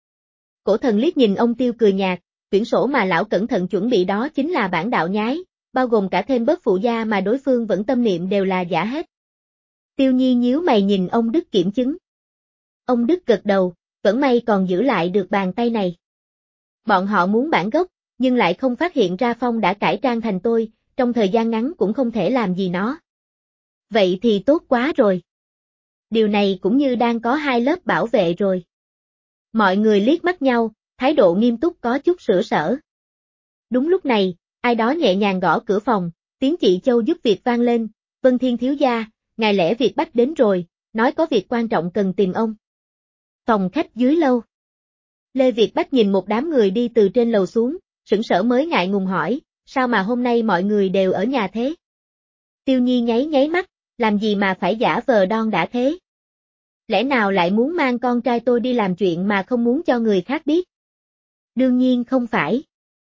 Cổ Thần liếc nhìn ông Tiêu cười nhạt, quyển sổ mà lão cẩn thận chuẩn bị đó chính là bản đạo nhái, bao gồm cả thêm bớt phụ gia mà đối phương vẫn tâm niệm đều là giả hết. Tiêu Nhi nhíu mày nhìn ông Đức kiểm chứng. Ông Đức gật đầu, vẫn may còn giữ lại được bàn tay này. Bọn họ muốn bản gốc, nhưng lại không phát hiện ra Phong đã cải trang thành tôi, trong thời gian ngắn cũng không thể làm gì nó. Vậy thì tốt quá rồi. Điều này cũng như đang có hai lớp bảo vệ rồi. Mọi người liếc mắt nhau, thái độ nghiêm túc có chút sửa sỡ. Đúng lúc này, ai đó nhẹ nhàng gõ cửa phòng, tiếng chị Châu giúp việc vang lên, Vân Thiên thiếu gia, ngài Lẽ Việt Bách đến rồi, nói có việc quan trọng cần tìm ông. Phòng khách dưới lâu. Lê Việt Bách nhìn một đám người đi từ trên lầu xuống, sững sờ mới ngại ngùng hỏi, sao mà hôm nay mọi người đều ở nhà thế? Tiêu Nhi nháy nháy mắt, làm gì mà phải giả vờ đon đã thế? Lẽ nào lại muốn mang con trai tôi đi làm chuyện mà không muốn cho người khác biết? Đương nhiên không phải.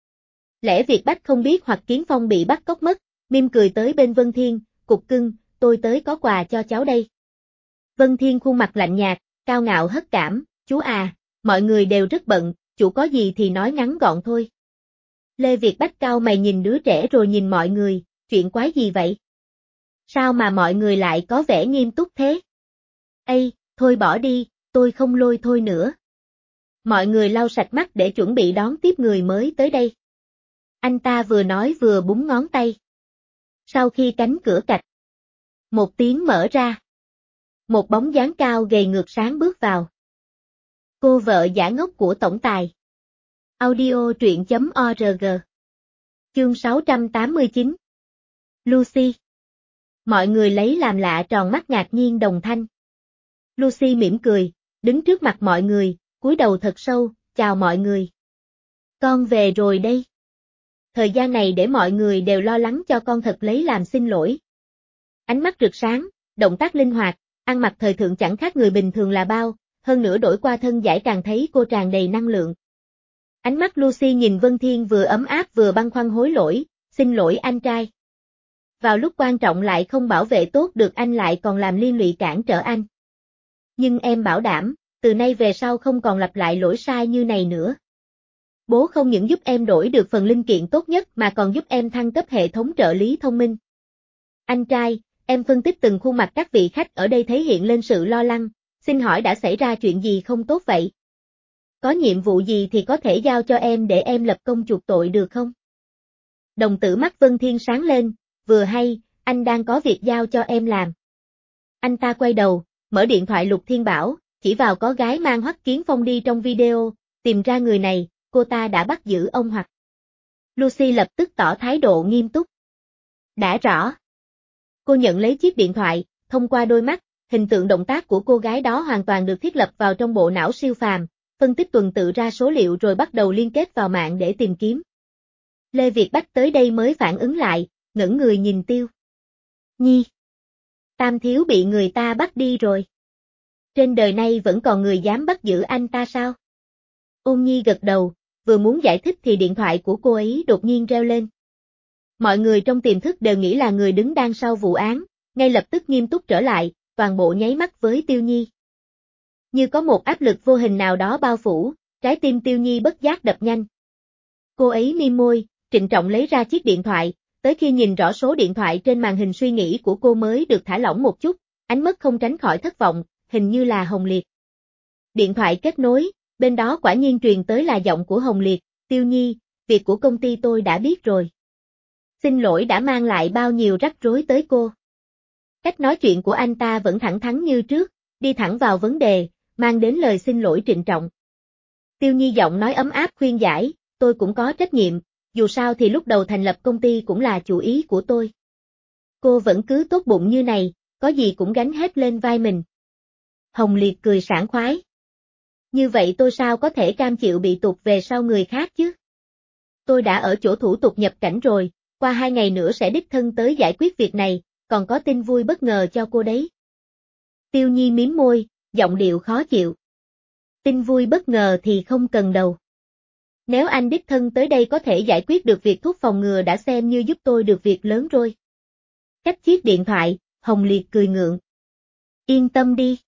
Lẽ Việt Bách không biết hoặc Kiến Phong bị bắt cóc mất, mỉm cười tới bên Vân Thiên, cục cưng, tôi tới có quà cho cháu đây. Vân Thiên khuôn mặt lạnh nhạt, cao ngạo hất cảm, chú à, mọi người đều rất bận, chủ có gì thì nói ngắn gọn thôi. Lê Việt Bách cao mày nhìn đứa trẻ rồi nhìn mọi người, chuyện quái gì vậy? Sao mà mọi người lại có vẻ nghiêm túc thế? Ây, thôi bỏ đi, tôi không lôi thôi nữa. Mọi người lau sạch mắt để chuẩn bị đón tiếp người mới tới đây. Anh ta vừa nói vừa búng ngón tay. Sau khi cánh cửa cạch, một tiếng mở ra. Một bóng dáng cao gầy ngược sáng bước vào. Cô vợ giả ngốc của tổng tài. Audio truyện.org. Chương 689. Lucy. Mọi người lấy làm lạ tròn mắt ngạc nhiên đồng thanh. Lucy mỉm cười, đứng trước mặt mọi người, cúi đầu thật sâu, chào mọi người. Con về rồi đây. Thời gian này để mọi người đều lo lắng cho con thật lấy làm xin lỗi. Ánh mắt rực sáng, động tác linh hoạt, ăn mặc thời thượng chẳng khác người bình thường là bao, hơn nữa đổi qua thân giải càng thấy cô tràn đầy năng lượng. Ánh mắt Lucy nhìn Vân Thiên vừa ấm áp vừa băn khoăn hối lỗi, xin lỗi anh trai. Vào lúc quan trọng lại không bảo vệ tốt được anh lại còn làm liên lụy cản trở anh. Nhưng em bảo đảm, từ nay về sau không còn lặp lại lỗi sai như này nữa. Bố không những giúp em đổi được phần linh kiện tốt nhất mà còn giúp em thăng cấp hệ thống trợ lý thông minh. Anh trai, em phân tích từng khuôn mặt các vị khách ở đây thể hiện lên sự lo lắng, xin hỏi đã xảy ra chuyện gì không tốt vậy? Có nhiệm vụ gì thì có thể giao cho em để em lập công chuộc tội được không? Đồng tử mắt Vân Thiên sáng lên, vừa hay, anh đang có việc giao cho em làm. Anh ta quay đầu, mở điện thoại Lục Thiên Bảo, chỉ vào có gái mang Hoắc Kiến Phong đi trong video, tìm ra người này, cô ta đã bắt giữ ông Hoắc. Lucy lập tức tỏ thái độ nghiêm túc. Đã rõ. Cô nhận lấy chiếc điện thoại, thông qua đôi mắt, hình tượng động tác của cô gái đó hoàn toàn được thiết lập vào trong bộ não siêu phàm, phân tích tuần tự ra số liệu rồi bắt đầu liên kết vào mạng để tìm kiếm. Lê Việt Bách tới đây mới phản ứng lại, ngẩng người nhìn Tiêu Nhi. Tam thiếu bị người ta bắt đi rồi. Trên đời này vẫn còn người dám bắt giữ anh ta sao? Ôn Nhi gật đầu, vừa muốn giải thích thì điện thoại của cô ấy đột nhiên reo lên. Mọi người trong tiềm thức đều nghĩ là người đứng đằng sau vụ án, ngay lập tức nghiêm túc trở lại, toàn bộ nháy mắt với Tiêu Nhi. Như có một áp lực vô hình nào đó bao phủ, trái tim Tiêu Nhi bất giác đập nhanh. Cô ấy mím môi, trịnh trọng lấy ra chiếc điện thoại, tới khi nhìn rõ số điện thoại trên màn hình suy nghĩ của cô mới được thả lỏng một chút, ánh mắt không tránh khỏi thất vọng, hình như là Hồng Liệt. Điện thoại kết nối, bên đó quả nhiên truyền tới là giọng của Hồng Liệt, Tiêu Nhi, việc của công ty tôi đã biết rồi. Xin lỗi đã mang lại bao nhiêu rắc rối tới cô. Cách nói chuyện của anh ta vẫn thẳng thắn như trước, đi thẳng vào vấn đề, mang đến lời xin lỗi trịnh trọng. Tiêu Nhi giọng nói ấm áp khuyên giải, tôi cũng có trách nhiệm, dù sao thì lúc đầu thành lập công ty cũng là chủ ý của tôi. Cô vẫn cứ tốt bụng như này, có gì cũng gánh hết lên vai mình. Hồng Liệt cười sảng khoái. Như vậy tôi sao có thể cam chịu bị tụt về sau người khác chứ? Tôi đã ở chỗ thủ tục nhập cảnh rồi, qua 2 ngày nữa sẽ đích thân tới giải quyết việc này, còn có tin vui bất ngờ cho cô đấy. Tiêu Nhi mím môi, giọng điệu khó chịu. Tin vui bất ngờ thì không cần đâu. Nếu anh đích thân tới đây có thể giải quyết được việc thuốc phòng ngừa đã xem như giúp tôi được việc lớn rồi. Cách chiếc điện thoại, Hồng Liệt cười ngượng. Yên tâm đi.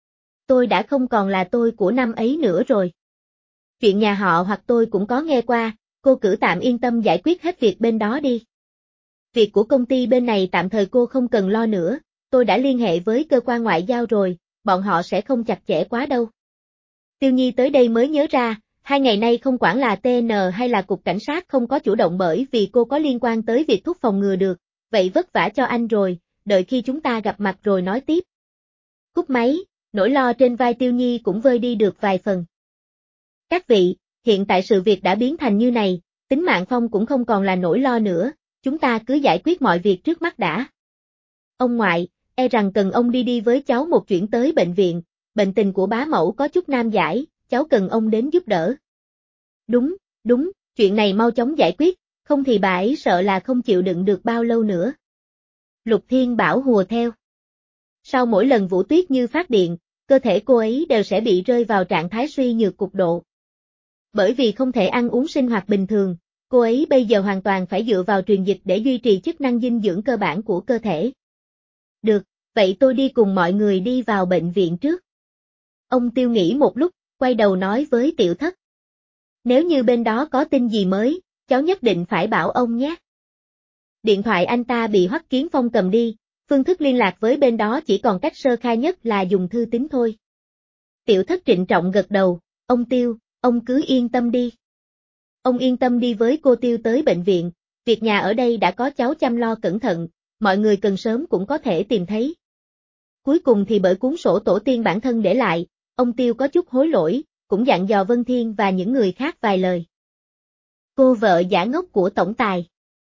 Tôi đã không còn là tôi của năm ấy nữa rồi. Chuyện nhà họ hoặc tôi cũng có nghe qua, cô cứ tạm yên tâm giải quyết hết việc bên đó đi. Việc của công ty bên này tạm thời cô không cần lo nữa, tôi đã liên hệ với cơ quan ngoại giao rồi, bọn họ sẽ không chặt chẽ quá đâu. Tiêu Nhi tới đây mới nhớ ra, 2 ngày nay không quản là TN hay là cục cảnh sát không có chủ động bởi vì cô có liên quan tới việc thuốc phòng ngừa được, vậy vất vả cho anh rồi, đợi khi chúng ta gặp mặt rồi nói tiếp. Cúp máy, nỗi lo trên vai Tiêu Nhi cũng vơi đi được vài phần. Các vị, hiện tại sự việc đã biến thành như này, tính mạng Phong cũng không còn là nỗi lo nữa, chúng ta cứ giải quyết mọi việc trước mắt đã. Ông ngoại, e rằng cần ông đi với cháu một chuyến tới bệnh viện, bệnh tình của bá mẫu có chút nan giải, cháu cần ông đến giúp đỡ. Đúng, chuyện này mau chóng giải quyết, không thì bà ấy sợ là không chịu đựng được bao lâu nữa. Lục Thiên Bảo hùa theo. Sau mỗi lần Vũ Tuyết Như phát điện, cơ thể cô ấy đều sẽ bị rơi vào trạng thái suy nhược cực độ. Bởi vì không thể ăn uống sinh hoạt bình thường, cô ấy bây giờ hoàn toàn phải dựa vào truyền dịch để duy trì chức năng dinh dưỡng cơ bản của cơ thể. Được, vậy tôi đi cùng mọi người đi vào bệnh viện trước. Ông Tiêu nghĩ một lúc, quay đầu nói với Tiểu Thất. Nếu như bên đó có tin gì mới, cháu nhất định phải bảo ông nhé. Điện thoại anh ta bị Hoắc Kiến Phong cầm đi, phương thức liên lạc với bên đó chỉ còn cách sơ khai nhất là dùng thư tín thôi. Tiểu Thất trịnh trọng gật đầu, ông Tiêu, ông cứ yên tâm đi. Ông yên tâm đi với cô Tiêu tới bệnh viện, việc nhà ở đây đã có cháu chăm lo cẩn thận, mọi người cần sớm cũng có thể tìm thấy. Cuối cùng thì bởi cuốn sổ tổ tiên bản thân để lại, ông Tiêu có chút hối lỗi, cũng dặn dò Vân Thiên và những người khác vài lời. Cô vợ giả ngốc của tổng tài.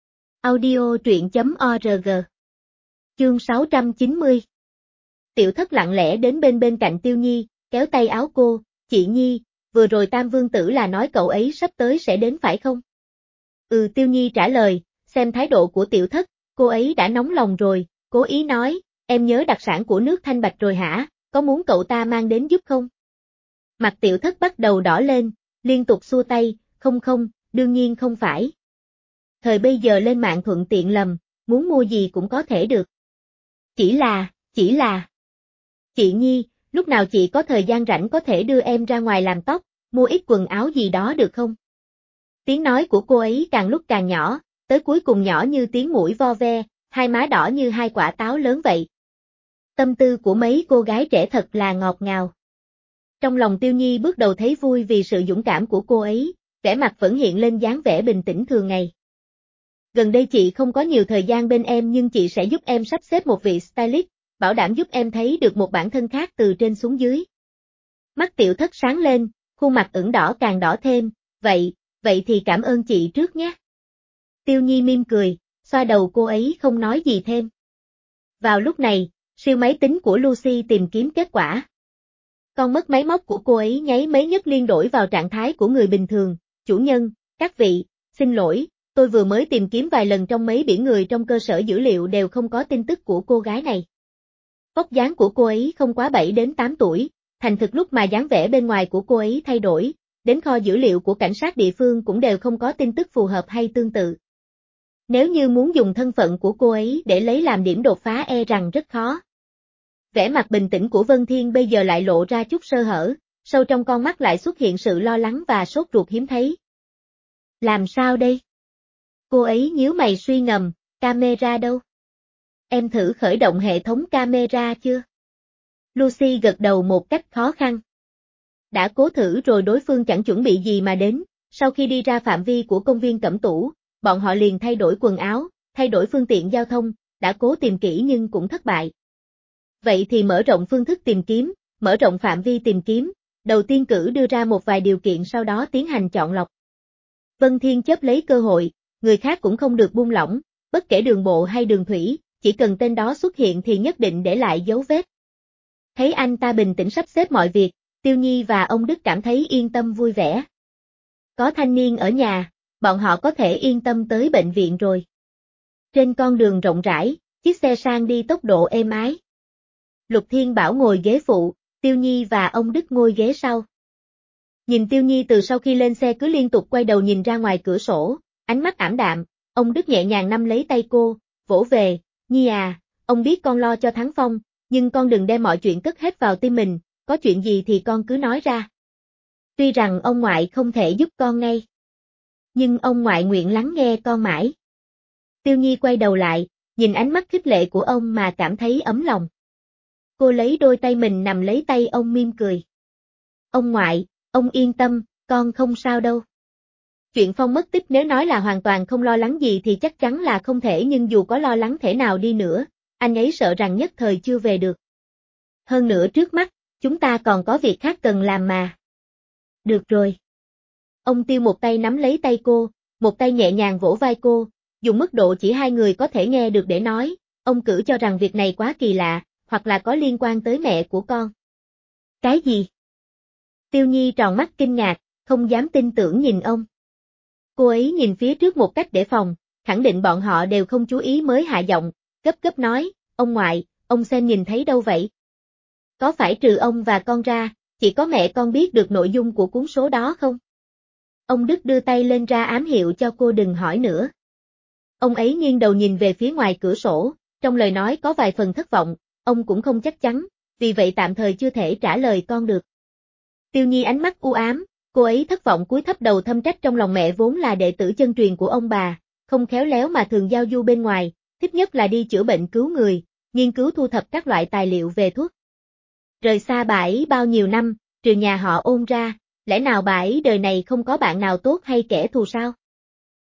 Audio truyện.org. Chương 690. Tiểu Thất lặng lẽ đến bên cạnh Tiêu Nhi, kéo tay áo cô, chị Nhi, vừa rồi Tam Vương Tử là nói cậu ấy sắp tới sẽ đến phải không? Tiêu Nhi trả lời, xem thái độ của Tiểu Thất, cô ấy đã nóng lòng rồi, cố ý nói, em nhớ đặc sản của nước Thanh Bạch rồi hả, có muốn cậu ta mang đến giúp không? Mặt Tiểu Thất bắt đầu đỏ lên, liên tục xua tay, không, đương nhiên không phải. Thời bây giờ lên mạng thuận tiện lầm, muốn mua gì cũng có thể được. Chỉ là. Chị Nhi, lúc nào chị có thời gian rảnh có thể đưa em ra ngoài làm tóc, mua ít quần áo gì đó được không? Tiếng nói của cô ấy càng lúc càng nhỏ, tới cuối cùng nhỏ như tiếng muỗi vo ve, hai má đỏ như hai quả táo lớn vậy. Tâm tư của mấy cô gái trẻ thật là ngọt ngào. Trong lòng Tiêu Nhi bước đầu thấy vui vì sự dũng cảm của cô ấy, vẻ mặt vẫn hiện lên dáng vẻ bình tĩnh thường ngày. Gần đây chị không có nhiều thời gian bên em nhưng chị sẽ giúp em sắp xếp một vị stylist, bảo đảm giúp em thấy được một bản thân khác từ trên xuống dưới. Mắt Tiểu Thất sáng lên, khuôn mặt ửng đỏ càng đỏ thêm, vậy thì cảm ơn chị trước nhé. Tiêu Nhi mỉm cười, xoa đầu cô ấy không nói gì thêm. Vào lúc này, siêu máy tính của Lucy tìm kiếm kết quả. Con mất máy móc của cô ấy nháy mấy nhấc liên đổi vào trạng thái của người bình thường. Chủ nhân, các vị, xin lỗi, tôi vừa mới tìm kiếm vài lần trong mấy biển người trong cơ sở dữ liệu đều không có tin tức của cô gái này. Vóc dáng của cô ấy không quá 7 đến 8 tuổi, thành thực lúc mà dáng vẻ bên ngoài của cô ấy thay đổi, đến kho dữ liệu của cảnh sát địa phương cũng đều không có tin tức phù hợp hay tương tự. Nếu như muốn dùng thân phận của cô ấy để lấy làm điểm đột phá e rằng rất khó. Vẻ mặt bình tĩnh của Vân Thiên bây giờ lại lộ ra chút sơ hở, sâu trong con mắt lại xuất hiện sự lo lắng và sốt ruột hiếm thấy. Làm sao đây? Cô ấy nhíu mày suy ngầm, camera đâu? Em thử khởi động hệ thống camera chưa? Lucy gật đầu một cách khó khăn. Đã cố thử rồi đối phương chẳng chuẩn bị gì mà đến, sau khi đi ra phạm vi của công viên Cẩm Tủ, bọn họ liền thay đổi quần áo, thay đổi phương tiện giao thông, đã cố tìm kỹ nhưng cũng thất bại. Vậy thì mở rộng phương thức tìm kiếm, mở rộng phạm vi tìm kiếm, đầu tiên cử đưa ra một vài điều kiện sau đó tiến hành chọn lọc. Vân Thiên chớp lấy cơ hội, người khác cũng không được buông lỏng, bất kể đường bộ hay đường thủy, chỉ cần tên đó xuất hiện thì nhất định để lại dấu vết. Thấy anh ta bình tĩnh sắp xếp mọi việc, Tiêu Nhi và ông Đức cảm thấy yên tâm vui vẻ. Có thanh niên ở nhà, bọn họ có thể yên tâm tới bệnh viện rồi. Trên con đường rộng rãi, chiếc xe sang đi tốc độ êm ái. Lục Thiên Bảo ngồi ghế phụ, Tiêu Nhi và ông Đức ngồi ghế sau. Nhìn Tiêu Nhi từ sau khi lên xe cứ liên tục quay đầu nhìn ra ngoài cửa sổ, ánh mắt ảm đạm, ông Đức nhẹ nhàng nắm lấy tay cô, vỗ về, Nhi à, ông biết con lo cho Thắng Phong, nhưng con đừng đem mọi chuyện cất hết vào tim mình, có chuyện gì thì con cứ nói ra. Tuy rằng ông ngoại không thể giúp con ngay, nhưng ông ngoại nguyện lắng nghe con mãi. Tiêu Nhi quay đầu lại, nhìn ánh mắt khích lệ của ông mà cảm thấy ấm lòng. Cô lấy đôi tay mình nằm lấy tay ông mỉm cười. Ông ngoại, ông yên tâm, con không sao đâu. Chuyện Phong mất tích nếu nói là hoàn toàn không lo lắng gì thì chắc chắn là không thể, nhưng dù có lo lắng thể nào đi nữa, anh ấy sợ rằng nhất thời chưa về được. Hơn nữa trước mắt, chúng ta còn có việc khác cần làm mà. Được rồi, Ông Tiêu một tay nắm lấy tay cô, một tay nhẹ nhàng vỗ vai cô, dùng mức độ chỉ hai người có thể nghe được để nói, ông Cử cho rằng việc này quá kỳ lạ, hoặc là có liên quan tới mẹ của con. Cái gì? Tiêu Nhi tròn mắt kinh ngạc, không dám tin tưởng nhìn ông. Cô ấy nhìn phía trước một cách đề phòng, khẳng định bọn họ đều không chú ý mới hạ giọng, gấp gấp nói, ông ngoại, ông xem nhìn thấy đâu vậy? Có phải trừ ông và con ra, chỉ có mẹ con biết được nội dung của cuốn số đó không? Ông Đức đưa tay lên ra ám hiệu cho cô đừng hỏi nữa. Ông ấy nghiêng đầu nhìn về phía ngoài cửa sổ, trong lời nói có vài phần thất vọng, ông cũng không chắc chắn, vì vậy tạm thời chưa thể trả lời con được. Tiêu Nhi ánh mắt u ám, cô ấy thất vọng cúi thấp đầu thâm trách trong lòng mẹ vốn là đệ tử chân truyền của ông bà, không khéo léo mà thường giao du bên ngoài, thích nhất là đi chữa bệnh cứu người, nghiên cứu thu thập các loại tài liệu về thuốc. Rời xa bà ấy bao nhiêu năm, trừ nhà họ Ôn ra, lẽ nào bà ấy đời này không có bạn nào tốt hay kẻ thù sao?